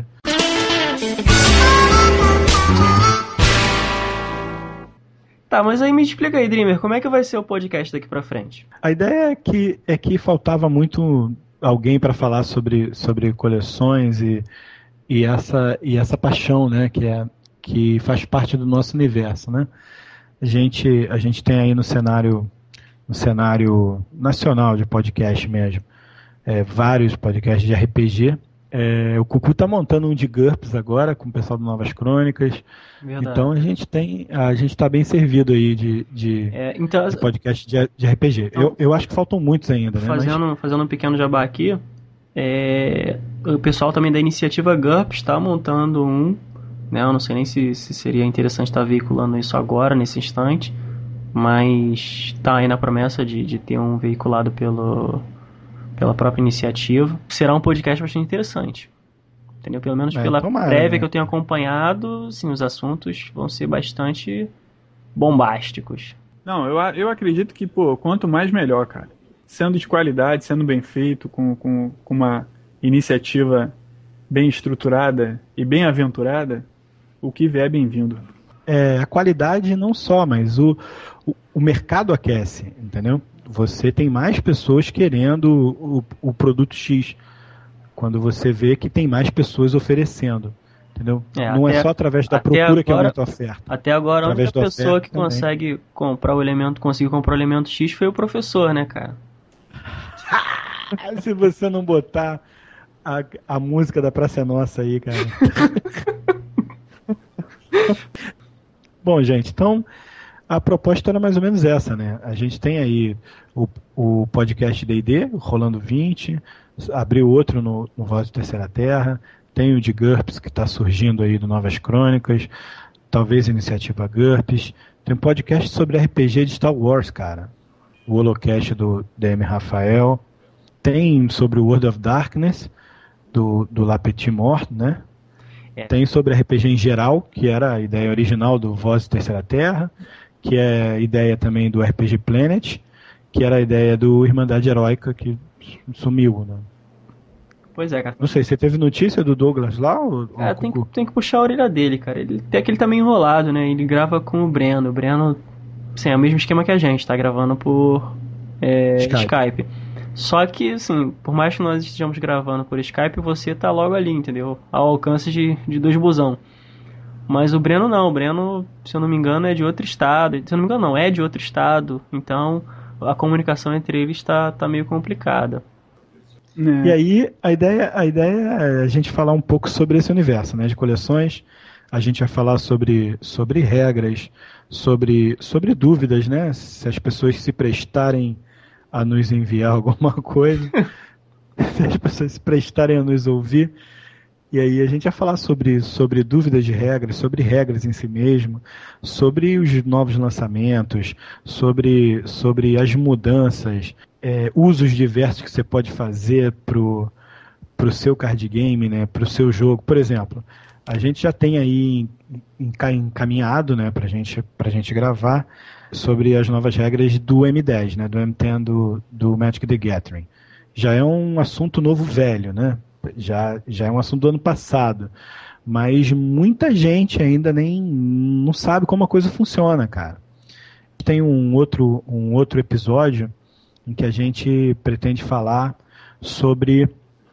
[SPEAKER 2] Tá, mas aí me explica aí, Dreamer, como é que vai ser o podcast daqui pra frente?
[SPEAKER 1] A ideia é que, é que faltava muito alguém para falar sobre, sobre coleções e, e, essa, e essa paixão, né, que, é, que faz parte do nosso universo, né? A gente, a gente tem aí no cenário, no cenário nacional de podcast mesmo, é, vários podcasts de R P G. É, o Cucu tá montando um de GURPS agora com o pessoal do Novas Crônicas. Verdade. Então a gente tem, a gente tá bem servido aí de, de, é, então, de podcast de, de R P G. Então, eu, eu acho que faltam muitos ainda, né?
[SPEAKER 2] Fazendo, Mas... fazendo um pequeno jabá aqui, é, o pessoal também da iniciativa GURPS está montando um, né? Eu não sei nem se, se seria interessante estar veiculando isso agora, nesse instante, mas tá aí na promessa de, de ter um veiculado pelo... pela própria iniciativa. Será um podcast bastante interessante. Entendeu? Pelo menos é, pela tomara, prévia né? que eu tenho acompanhado, sim, os assuntos vão ser bastante bombásticos.
[SPEAKER 3] Não, eu, eu acredito que, pô, quanto mais melhor, cara. Sendo de qualidade, sendo bem feito, com, com, com uma iniciativa bem estruturada e bem aventurada, o que vier é bem-vindo.
[SPEAKER 1] É, a qualidade não só, mas o, o, o mercado aquece, entendeu? Você tem mais pessoas querendo o, o produto X, quando você vê que tem mais pessoas oferecendo, entendeu? É, não até, é só através da procura agora, que aumenta a oferta.
[SPEAKER 2] Até agora, através a única pessoa que também. consegue comprar o elemento, conseguiu comprar o elemento X foi o professor, né, cara?
[SPEAKER 1] Se você não botar a, a música da Praça é Nossa aí, cara. Bom, gente, então... A proposta era mais ou menos essa, né? A gente tem aí o, o podcast D e D, Rolando vinte, abriu outro no, no Voz de Terceira Terra, tem o de GURPS que está surgindo aí do Novas Crônicas, talvez a iniciativa GURPS, tem um podcast sobre R P G de Star Wars, cara, o Holocast do D M Rafael, tem sobre o World of Darkness, do, do La Petite Mort, né? É. Tem sobre R P G em geral, que era a ideia original do Voz de Terceira Terra, que é a ideia também do R P G Planet, que era a ideia do Irmandade Heróica, que sumiu, né?
[SPEAKER 2] Pois é, cara.
[SPEAKER 1] Não sei, você teve notícia do Douglas lá? Ou,
[SPEAKER 2] é, ou tem, que, tem que puxar a orelha dele, cara. Ele, até que ele tá meio enrolado, né? Ele grava com o Breno. O Breno, assim, é o mesmo esquema que a gente, tá gravando por é, Skype. Skype. Só que, assim, por mais que nós estejamos gravando por Skype, você tá logo ali, entendeu? Ao alcance de, de dois busão. Mas o Breno não, o Breno, se eu não me engano, é de outro estado. Se eu não me engano, não, é de outro estado. Então, a comunicação entre eles tá, tá meio complicada.
[SPEAKER 1] É. E aí, a ideia, a ideia é a gente falar um pouco sobre esse universo, né, de coleções. A gente vai falar sobre, sobre regras, sobre, sobre dúvidas, né? Se as pessoas se prestarem a nos enviar alguma coisa, se as pessoas se prestarem a nos ouvir. E aí a gente vai falar sobre, sobre dúvidas de regras, sobre regras em si mesmo, sobre os novos lançamentos, sobre, sobre as mudanças, é, usos diversos que você pode fazer pro, pro seu card game, né, pro seu jogo. Por exemplo, a gente já tem aí encaminhado, né, pra gente, pra gente gravar sobre as novas regras do M dez, né, do M dez do, do Magic the Gathering. Já é um assunto novo velho, né? Já, já é um assunto do ano passado, mas muita gente ainda nem não sabe como a coisa funciona, cara. Tem um outro, um outro episódio em que a gente pretende falar sobre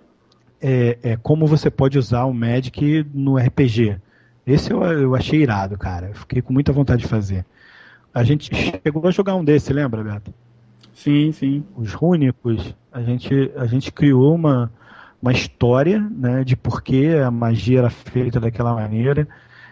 [SPEAKER 1] é, é, como você pode usar o Magic no R P G. Esse eu, eu achei irado, cara. Eu fiquei com muita vontade de fazer. A gente chegou a jogar um desse, lembra, Beto?
[SPEAKER 3] Sim, sim.
[SPEAKER 1] Os Rúnicos. A gente, a gente criou uma uma história, né, de por que a magia era feita daquela maneira,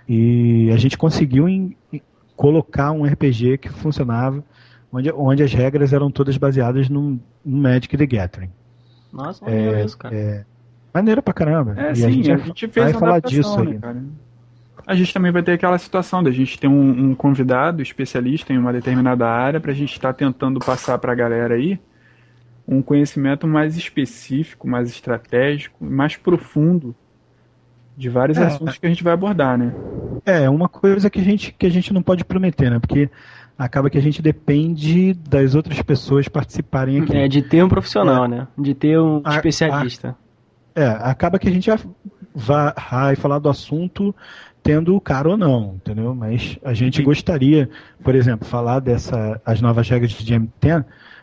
[SPEAKER 1] e a gente conseguiu em, em colocar um R P G que funcionava, onde, onde as regras eram todas baseadas no, no Magic the Gathering.
[SPEAKER 2] Nossa, maneiro é, isso, cara.
[SPEAKER 1] É, maneiro pra caramba.
[SPEAKER 3] É,
[SPEAKER 1] e
[SPEAKER 3] sim,
[SPEAKER 1] a gente,
[SPEAKER 3] a gente fez
[SPEAKER 1] vai falar disso
[SPEAKER 3] né,
[SPEAKER 1] aí.
[SPEAKER 3] Cara? A gente também vai ter aquela situação da gente ter um, um convidado especialista em uma determinada área pra gente estar tentando passar pra galera aí um conhecimento mais específico, mais estratégico, mais profundo de vários é, assuntos que a gente vai abordar, né?
[SPEAKER 1] É, uma coisa que a gente, que a gente não pode prometer, né? Porque acaba que a gente depende das outras pessoas participarem aqui.
[SPEAKER 2] É, de ter um profissional, é. né? De ter um a, especialista.
[SPEAKER 1] A, é, acaba que a gente vai, vai falar do assunto tendo o cara ou não, entendeu? Mas a gente Sim. gostaria, por exemplo, falar dessa as novas regras de M dez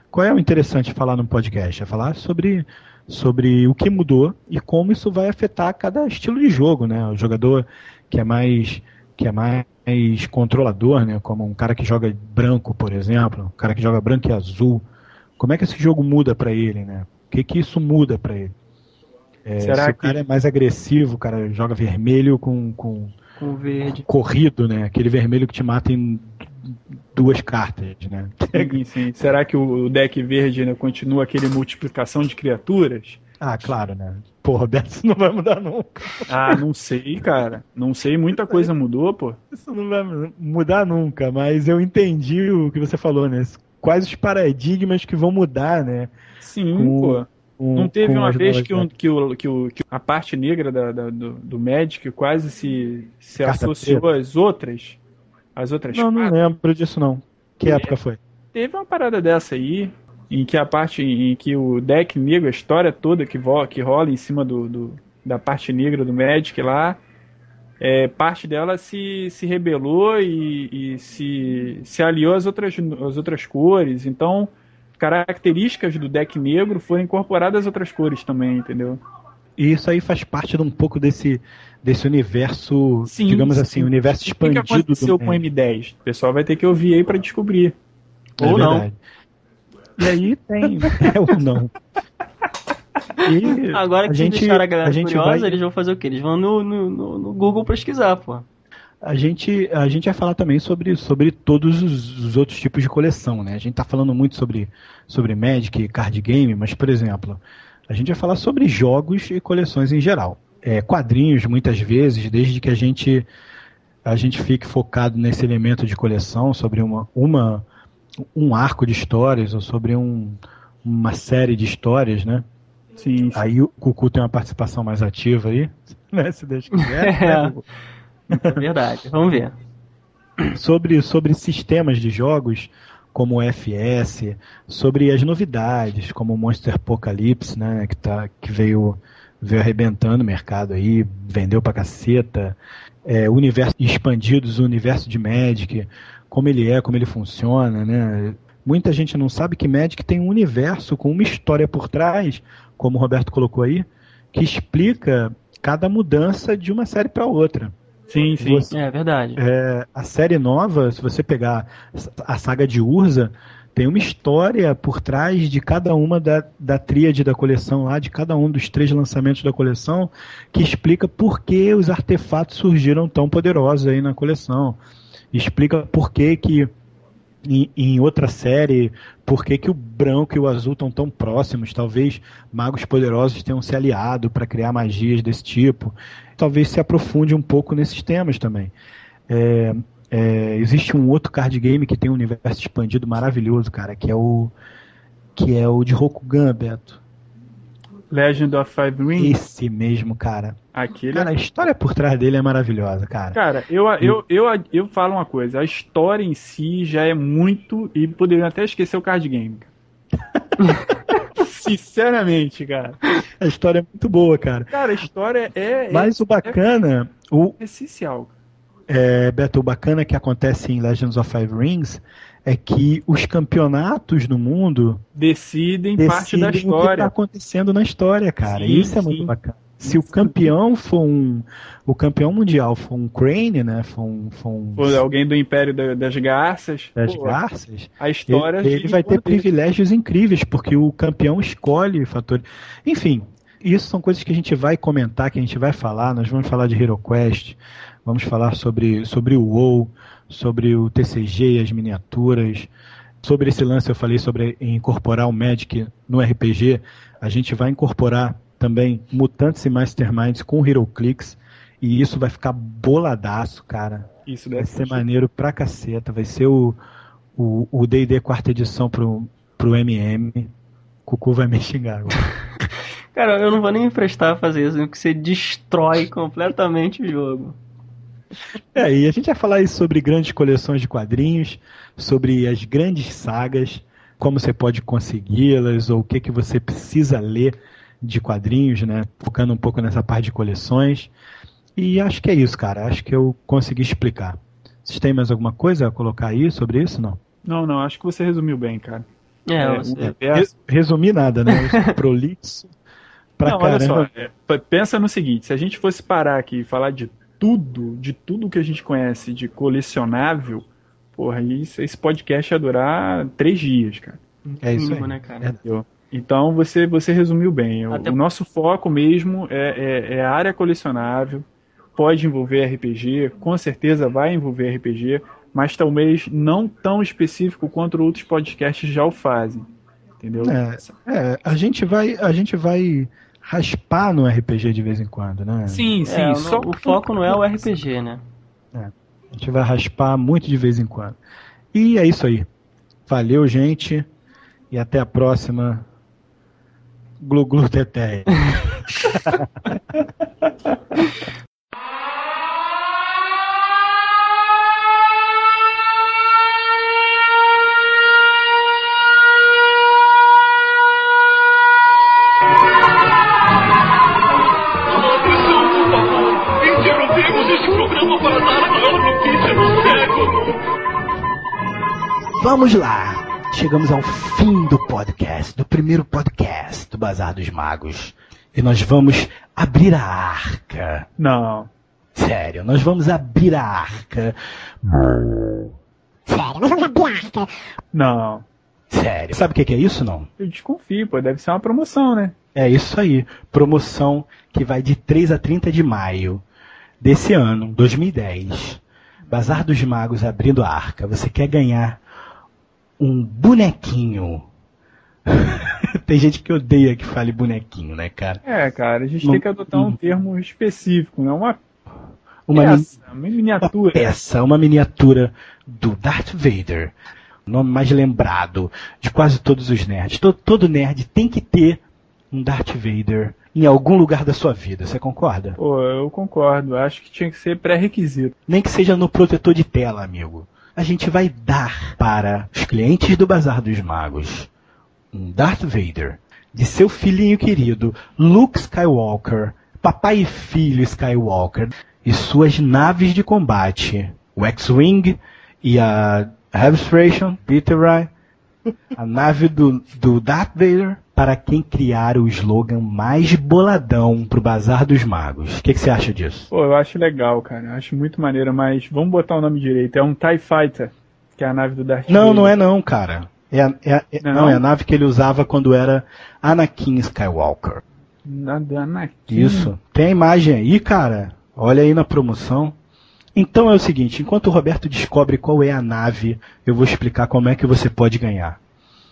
[SPEAKER 1] qual é o interessante de falar no podcast? É falar sobre, sobre o que mudou e como isso vai afetar cada estilo de jogo, né? O jogador que é mais, que é mais controlador, né? Como um cara que joga branco, por exemplo, um cara que joga branco e azul. Como é que esse jogo muda para ele, né? O que que isso muda para ele? É,
[SPEAKER 3] Será
[SPEAKER 1] se
[SPEAKER 3] que...
[SPEAKER 1] o cara é mais agressivo, o cara joga vermelho com, com,
[SPEAKER 2] com verde.
[SPEAKER 1] Corrido, né? Aquele vermelho que te mata em duas cartas, né?
[SPEAKER 3] Sim, sim. Será que o deck verde, né, continua aquele multiplicação de criaturas?
[SPEAKER 1] Ah, claro, né? Pô, Roberto, isso não vai mudar nunca.
[SPEAKER 3] Ah, não sei, cara. Não sei, muita coisa mudou, pô.
[SPEAKER 1] Isso não vai mudar nunca, mas eu entendi o que você falou, né? Quais os paradigmas que vão mudar, né?
[SPEAKER 3] Sim,
[SPEAKER 1] com,
[SPEAKER 3] pô.
[SPEAKER 1] Com,
[SPEAKER 3] não teve uma vez
[SPEAKER 1] novas,
[SPEAKER 3] que, um, que, o, que, o, que a parte negra da, da, do, do Magic quase se, se associou preta. às outras? As outras
[SPEAKER 1] Não, não lembro disso não. Que e época foi?
[SPEAKER 3] Teve uma parada dessa aí, em que a parte em que o deck negro, a história toda que, vo, que rola em cima do, do, da parte negra do Magic lá, é, parte dela se, se rebelou e, e se, se aliou às outras, às outras cores. Então, características do deck negro foram incorporadas às outras cores também, entendeu?
[SPEAKER 1] E isso aí faz parte de um pouco desse, desse universo, sim, digamos sim. assim, universo expandido.
[SPEAKER 3] O que aconteceu do com o M dez? O pessoal vai ter que ouvir aí para descobrir.
[SPEAKER 1] É ou verdade. não. E aí tem... é ou não.
[SPEAKER 2] E agora que a gente, deixaram a galera a gente curiosa, vai... eles vão fazer o quê? Eles vão no, no, no Google pesquisar, pô.
[SPEAKER 1] A gente, a gente vai falar também sobre, sobre todos os, os outros tipos de coleção, né? A gente tá falando muito sobre, sobre Magic e card game, mas, por exemplo, a gente vai falar sobre jogos e coleções em geral. É, quadrinhos, muitas vezes, desde que a gente, a gente fique focado nesse elemento de coleção, sobre uma, uma, um arco de histórias ou sobre um, uma série de histórias, né?
[SPEAKER 3] Sim, sim.
[SPEAKER 1] Aí o Cucu tem uma participação mais ativa aí, né? Se Deus quiser.
[SPEAKER 2] É. Né, é verdade, vamos ver.
[SPEAKER 1] Sobre, sobre sistemas de jogos como o F S, sobre as novidades como o Monster Apocalypse, né, que, tá, que veio, veio arrebentando o mercado aí, vendeu pra caceta, é, o universo expandidos, o universo de Magic, como ele é, como ele funciona, né? Muita gente não sabe que Magic tem um universo com uma história por trás, como o Roberto colocou aí, que explica cada mudança de uma série para outra.
[SPEAKER 3] Sim, sim.
[SPEAKER 2] Você, é verdade.
[SPEAKER 1] É, a série nova, se você pegar a saga de Urza, tem uma história por trás de cada uma da, da tríade da coleção lá, de cada um dos três lançamentos da coleção, que explica por que os artefatos surgiram tão poderosos aí na coleção. Explica por que que em, em outra série, por que que o branco e o azul estão tão próximos. Talvez magos poderosos tenham se aliado para criar magias desse tipo. Talvez se aprofunde um pouco nesses temas também. É, é, existe um outro card game que tem um universo expandido maravilhoso, cara, que é o que é o de Rokugan, Beto.
[SPEAKER 3] Legend of Five Rings?
[SPEAKER 1] Esse mesmo, cara.
[SPEAKER 3] Aquele
[SPEAKER 1] cara, a história por trás dele é maravilhosa, cara.
[SPEAKER 3] Cara, eu, eu, eu, eu, eu falo uma coisa, a história em si já é muito, e poderiam até esquecer o card game. Sinceramente, cara.
[SPEAKER 1] A história é muito boa, cara.
[SPEAKER 3] Cara, a história é...
[SPEAKER 1] Mas
[SPEAKER 3] é,
[SPEAKER 1] o bacana...
[SPEAKER 3] É
[SPEAKER 1] o
[SPEAKER 3] essencial.
[SPEAKER 1] É, Beto, o bacana que acontece em Legends of Five Rings é que os campeonatos no mundo
[SPEAKER 3] decidem, decidem parte da história.
[SPEAKER 1] O que está acontecendo na história, cara. Sim, Isso é muito sim. bacana. Se o campeão for um, o campeão mundial for um Crane, né? For um, for um
[SPEAKER 3] for alguém do Império das Garças.
[SPEAKER 1] Das pô, Garças.
[SPEAKER 3] A história
[SPEAKER 1] ele, ele vai ter privilégios incríveis porque o campeão escolhe fatores. Enfim, isso são coisas que a gente vai comentar, que a gente vai falar. Nós vamos falar de Hero Quest, vamos falar sobre sobre o WoW, sobre o T C G e as miniaturas. Sobre esse lance eu falei sobre incorporar o Magic no R P G. A gente vai incorporar também Mutantes e Masterminds com HeroClix, e isso vai ficar boladaço, cara.
[SPEAKER 3] Isso
[SPEAKER 1] vai ser maneiro pra caceta. Vai ser o o, o D e D quarta edição pro, pro M M. Cucu vai me xingar agora.
[SPEAKER 2] Cara, eu não vou nem emprestar a fazer isso, porque você destrói completamente o jogo.
[SPEAKER 1] É, e a gente vai falar aí sobre grandes coleções de quadrinhos, sobre as grandes sagas, como você pode consegui-las, ou o que, que você precisa ler de quadrinhos, né? Focando um pouco nessa parte de coleções. E acho que é isso, cara. Acho que eu consegui explicar. Vocês têm mais alguma coisa a colocar aí sobre isso, não?
[SPEAKER 3] Não, não. Acho que você resumiu bem, cara.
[SPEAKER 2] É,
[SPEAKER 3] é,
[SPEAKER 2] você...
[SPEAKER 3] universo.
[SPEAKER 1] Resumir nada, né? Prolixo pra
[SPEAKER 3] Não,
[SPEAKER 1] caramba.
[SPEAKER 3] olha só, é, pensa no seguinte, se a gente fosse parar aqui e falar de tudo, de tudo que a gente conhece de colecionável, porra, isso, esse podcast ia durar três dias, cara.
[SPEAKER 1] É isso
[SPEAKER 2] mínimo,
[SPEAKER 1] aí.
[SPEAKER 2] né, cara?
[SPEAKER 1] É.
[SPEAKER 3] Então você, você resumiu bem. O,
[SPEAKER 2] Até-
[SPEAKER 3] o nosso foco mesmo é, é, é a área colecionável, pode envolver R P G, com certeza vai envolver R P G, mas talvez não tão específico quanto outros podcasts já o fazem. Entendeu?
[SPEAKER 1] É, é, a gente vai, a gente vai raspar no R P G de vez em quando, né?
[SPEAKER 3] Sim, sim.
[SPEAKER 2] É, o,
[SPEAKER 3] só
[SPEAKER 2] o foco não é o R P G, né?
[SPEAKER 1] É, a gente vai raspar muito de vez em quando. E é isso aí. Valeu, gente. E até a próxima. Glu Glu Teté. Vamos lá. Chegamos ao fim do podcast, do primeiro podcast do Bazar dos Magos. E nós vamos abrir a arca.
[SPEAKER 3] Não.
[SPEAKER 1] Sério, nós vamos abrir a arca.
[SPEAKER 4] Sério, nós vamos abrir a arca.
[SPEAKER 3] Não.
[SPEAKER 1] Sério. Sabe o que que é isso, não?
[SPEAKER 3] Eu desconfio, pô. Deve ser uma promoção, né?
[SPEAKER 1] É isso aí. Promoção que vai de três a trinta de maio desse ano, dois mil e dez. Bazar dos Magos abrindo a arca. Você quer ganhar um bonequinho. Tem gente que odeia que fale bonequinho, né, cara?
[SPEAKER 3] É, cara. A gente
[SPEAKER 1] Não-
[SPEAKER 3] tem que adotar um termo específico, né? Uma
[SPEAKER 1] Uma,
[SPEAKER 3] peça, uma
[SPEAKER 1] uma
[SPEAKER 3] miniatura.
[SPEAKER 1] peça, uma miniatura do Darth Vader. O nome mais lembrado de quase todos os nerds. Todo, todo nerd tem que ter um Darth Vader em algum lugar da sua vida. Você concorda?
[SPEAKER 3] Pô, eu concordo. Acho que tinha que ser pré-requisito.
[SPEAKER 1] Nem que seja no protetor de tela, amigo. A gente vai dar para os clientes do Bazar dos Magos um Darth Vader de seu filhinho querido, Luke Skywalker, papai e filho Skywalker, e suas naves de combate, o X-Wing e a Heavstration, Peter Rye, a nave do, do Darth Vader, para quem criar o slogan mais boladão pro Bazar dos Magos. O que, que você acha disso?
[SPEAKER 3] Pô, eu acho legal, cara. Eu acho muito maneiro, mas vamos botar o nome direito. É um TIE Fighter, que é a nave do Darth
[SPEAKER 1] Não,
[SPEAKER 3] Vader.
[SPEAKER 1] não é não, cara. É, a- é, a- é-
[SPEAKER 3] Não?
[SPEAKER 1] não, é a nave que ele usava quando era Anakin Skywalker.
[SPEAKER 3] Nada Anakin.
[SPEAKER 1] Isso. Tem a imagem aí, cara. Olha aí na promoção. Então é o seguinte, enquanto o Roberto descobre qual é a nave, eu vou explicar como é que você pode ganhar.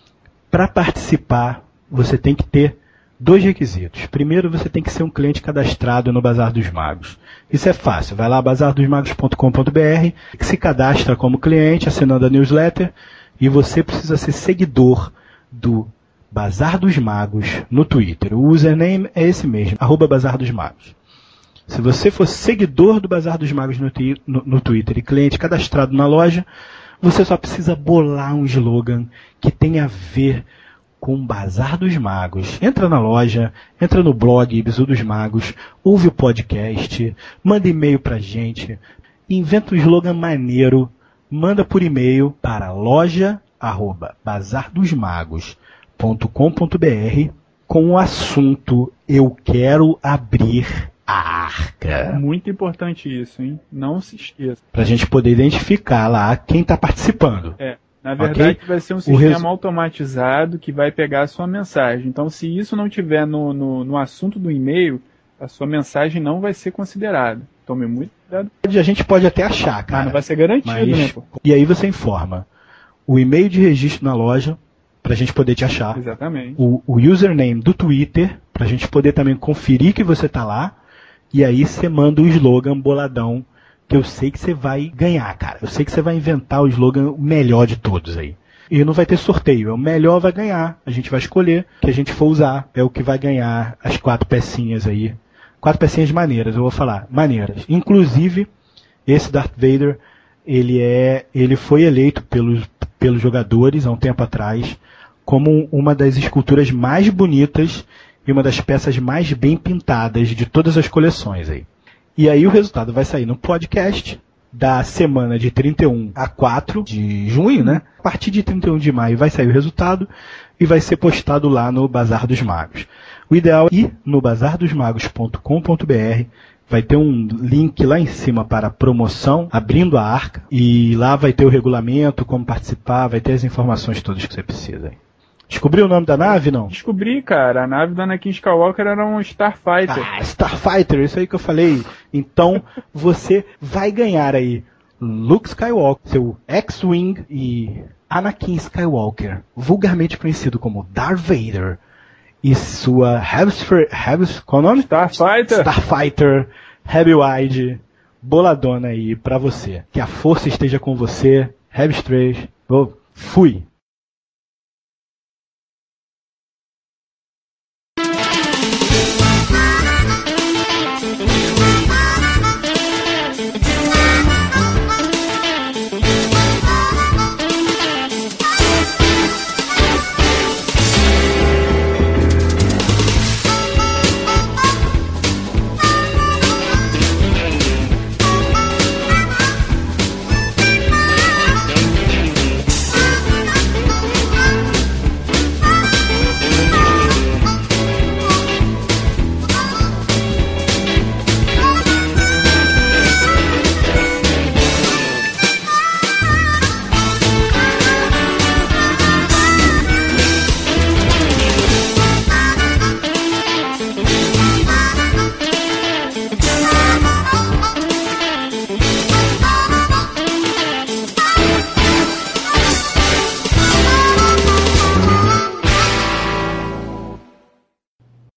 [SPEAKER 1] Para participar, você tem que ter dois requisitos. Primeiro, você tem que ser um cliente cadastrado no Bazar dos Magos. Isso é fácil. Vai lá, bazar dos magos ponto com ponto b r, se cadastra como cliente, assinando a newsletter, e você precisa ser seguidor do Bazar dos Magos no Twitter. O username é esse mesmo, arroba Bazar dos Magos. Se você for seguidor do Bazar dos Magos no, twi- no- no Twitter e cliente cadastrado na loja, você só precisa bolar um slogan que tenha a ver com o Bazar dos Magos. Entra na loja, entra no blog Bizu dos Magos, ouve o podcast, manda e-mail pra gente, inventa um slogan maneiro, manda por e-mail para loja arroba bazar dos magos ponto com ponto b r com o assunto Eu quero abrir a arca.
[SPEAKER 3] Muito importante isso, hein? Não se esqueça.
[SPEAKER 1] Pra gente poder identificar lá quem tá participando.
[SPEAKER 3] É. Na verdade,
[SPEAKER 1] Ok?
[SPEAKER 3] vai ser um
[SPEAKER 1] O
[SPEAKER 3] sistema
[SPEAKER 1] resu-
[SPEAKER 3] automatizado que vai pegar a sua mensagem. Então, se isso não tiver no, no, no assunto do e-mail, a sua mensagem não vai ser considerada. Tome muito cuidado.
[SPEAKER 1] A gente pode até achar,
[SPEAKER 3] Mas
[SPEAKER 1] cara.
[SPEAKER 3] não vai ser garantido,
[SPEAKER 1] Mas-
[SPEAKER 3] né, pô?
[SPEAKER 1] E aí você informa o e-mail de registro na loja, pra gente poder te achar.
[SPEAKER 3] Exatamente.
[SPEAKER 1] O, o username do Twitter, pra gente poder também conferir que você tá lá. E aí você manda o slogan boladão, que eu sei que você vai ganhar, cara. Eu sei que você vai inventar o slogan melhor de todos aí. E não vai ter sorteio, é o melhor vai ganhar. A gente vai escolher o que a gente for usar, é o que vai ganhar as quatro pecinhas aí. Quatro pecinhas maneiras, eu vou falar, maneiras. Inclusive, esse Darth Vader, ele é, ele foi eleito pelos, pelos jogadores há um tempo atrás como uma das esculturas mais bonitas e uma das peças mais bem pintadas de todas as coleções aí. E aí o resultado vai sair no podcast da semana de trinta e um a quatro de junho, né? A partir de trinta e um de maio vai sair o resultado e vai ser postado lá no Bazar dos Magos. O ideal é ir no bazar dos magos ponto com ponto b r, vai ter um link lá em cima para promoção, abrindo a arca, e lá vai ter o regulamento, como participar, vai ter as informações todas que você precisa. Descobriu o nome da nave, não?
[SPEAKER 3] Descobri, cara. A nave do Anakin Skywalker era um Starfighter.
[SPEAKER 1] Ah, Starfighter, isso aí que eu falei. Então, você vai ganhar aí Luke Skywalker, seu X-Wing e Anakin Skywalker, vulgarmente conhecido como Darth Vader, e sua Heavy, Heavy, qual é o nome?
[SPEAKER 3] Starfighter.
[SPEAKER 1] Starfighter, Heavy Wide, boladona aí pra você. Que a força esteja com você. Heavy três. Oh, fui.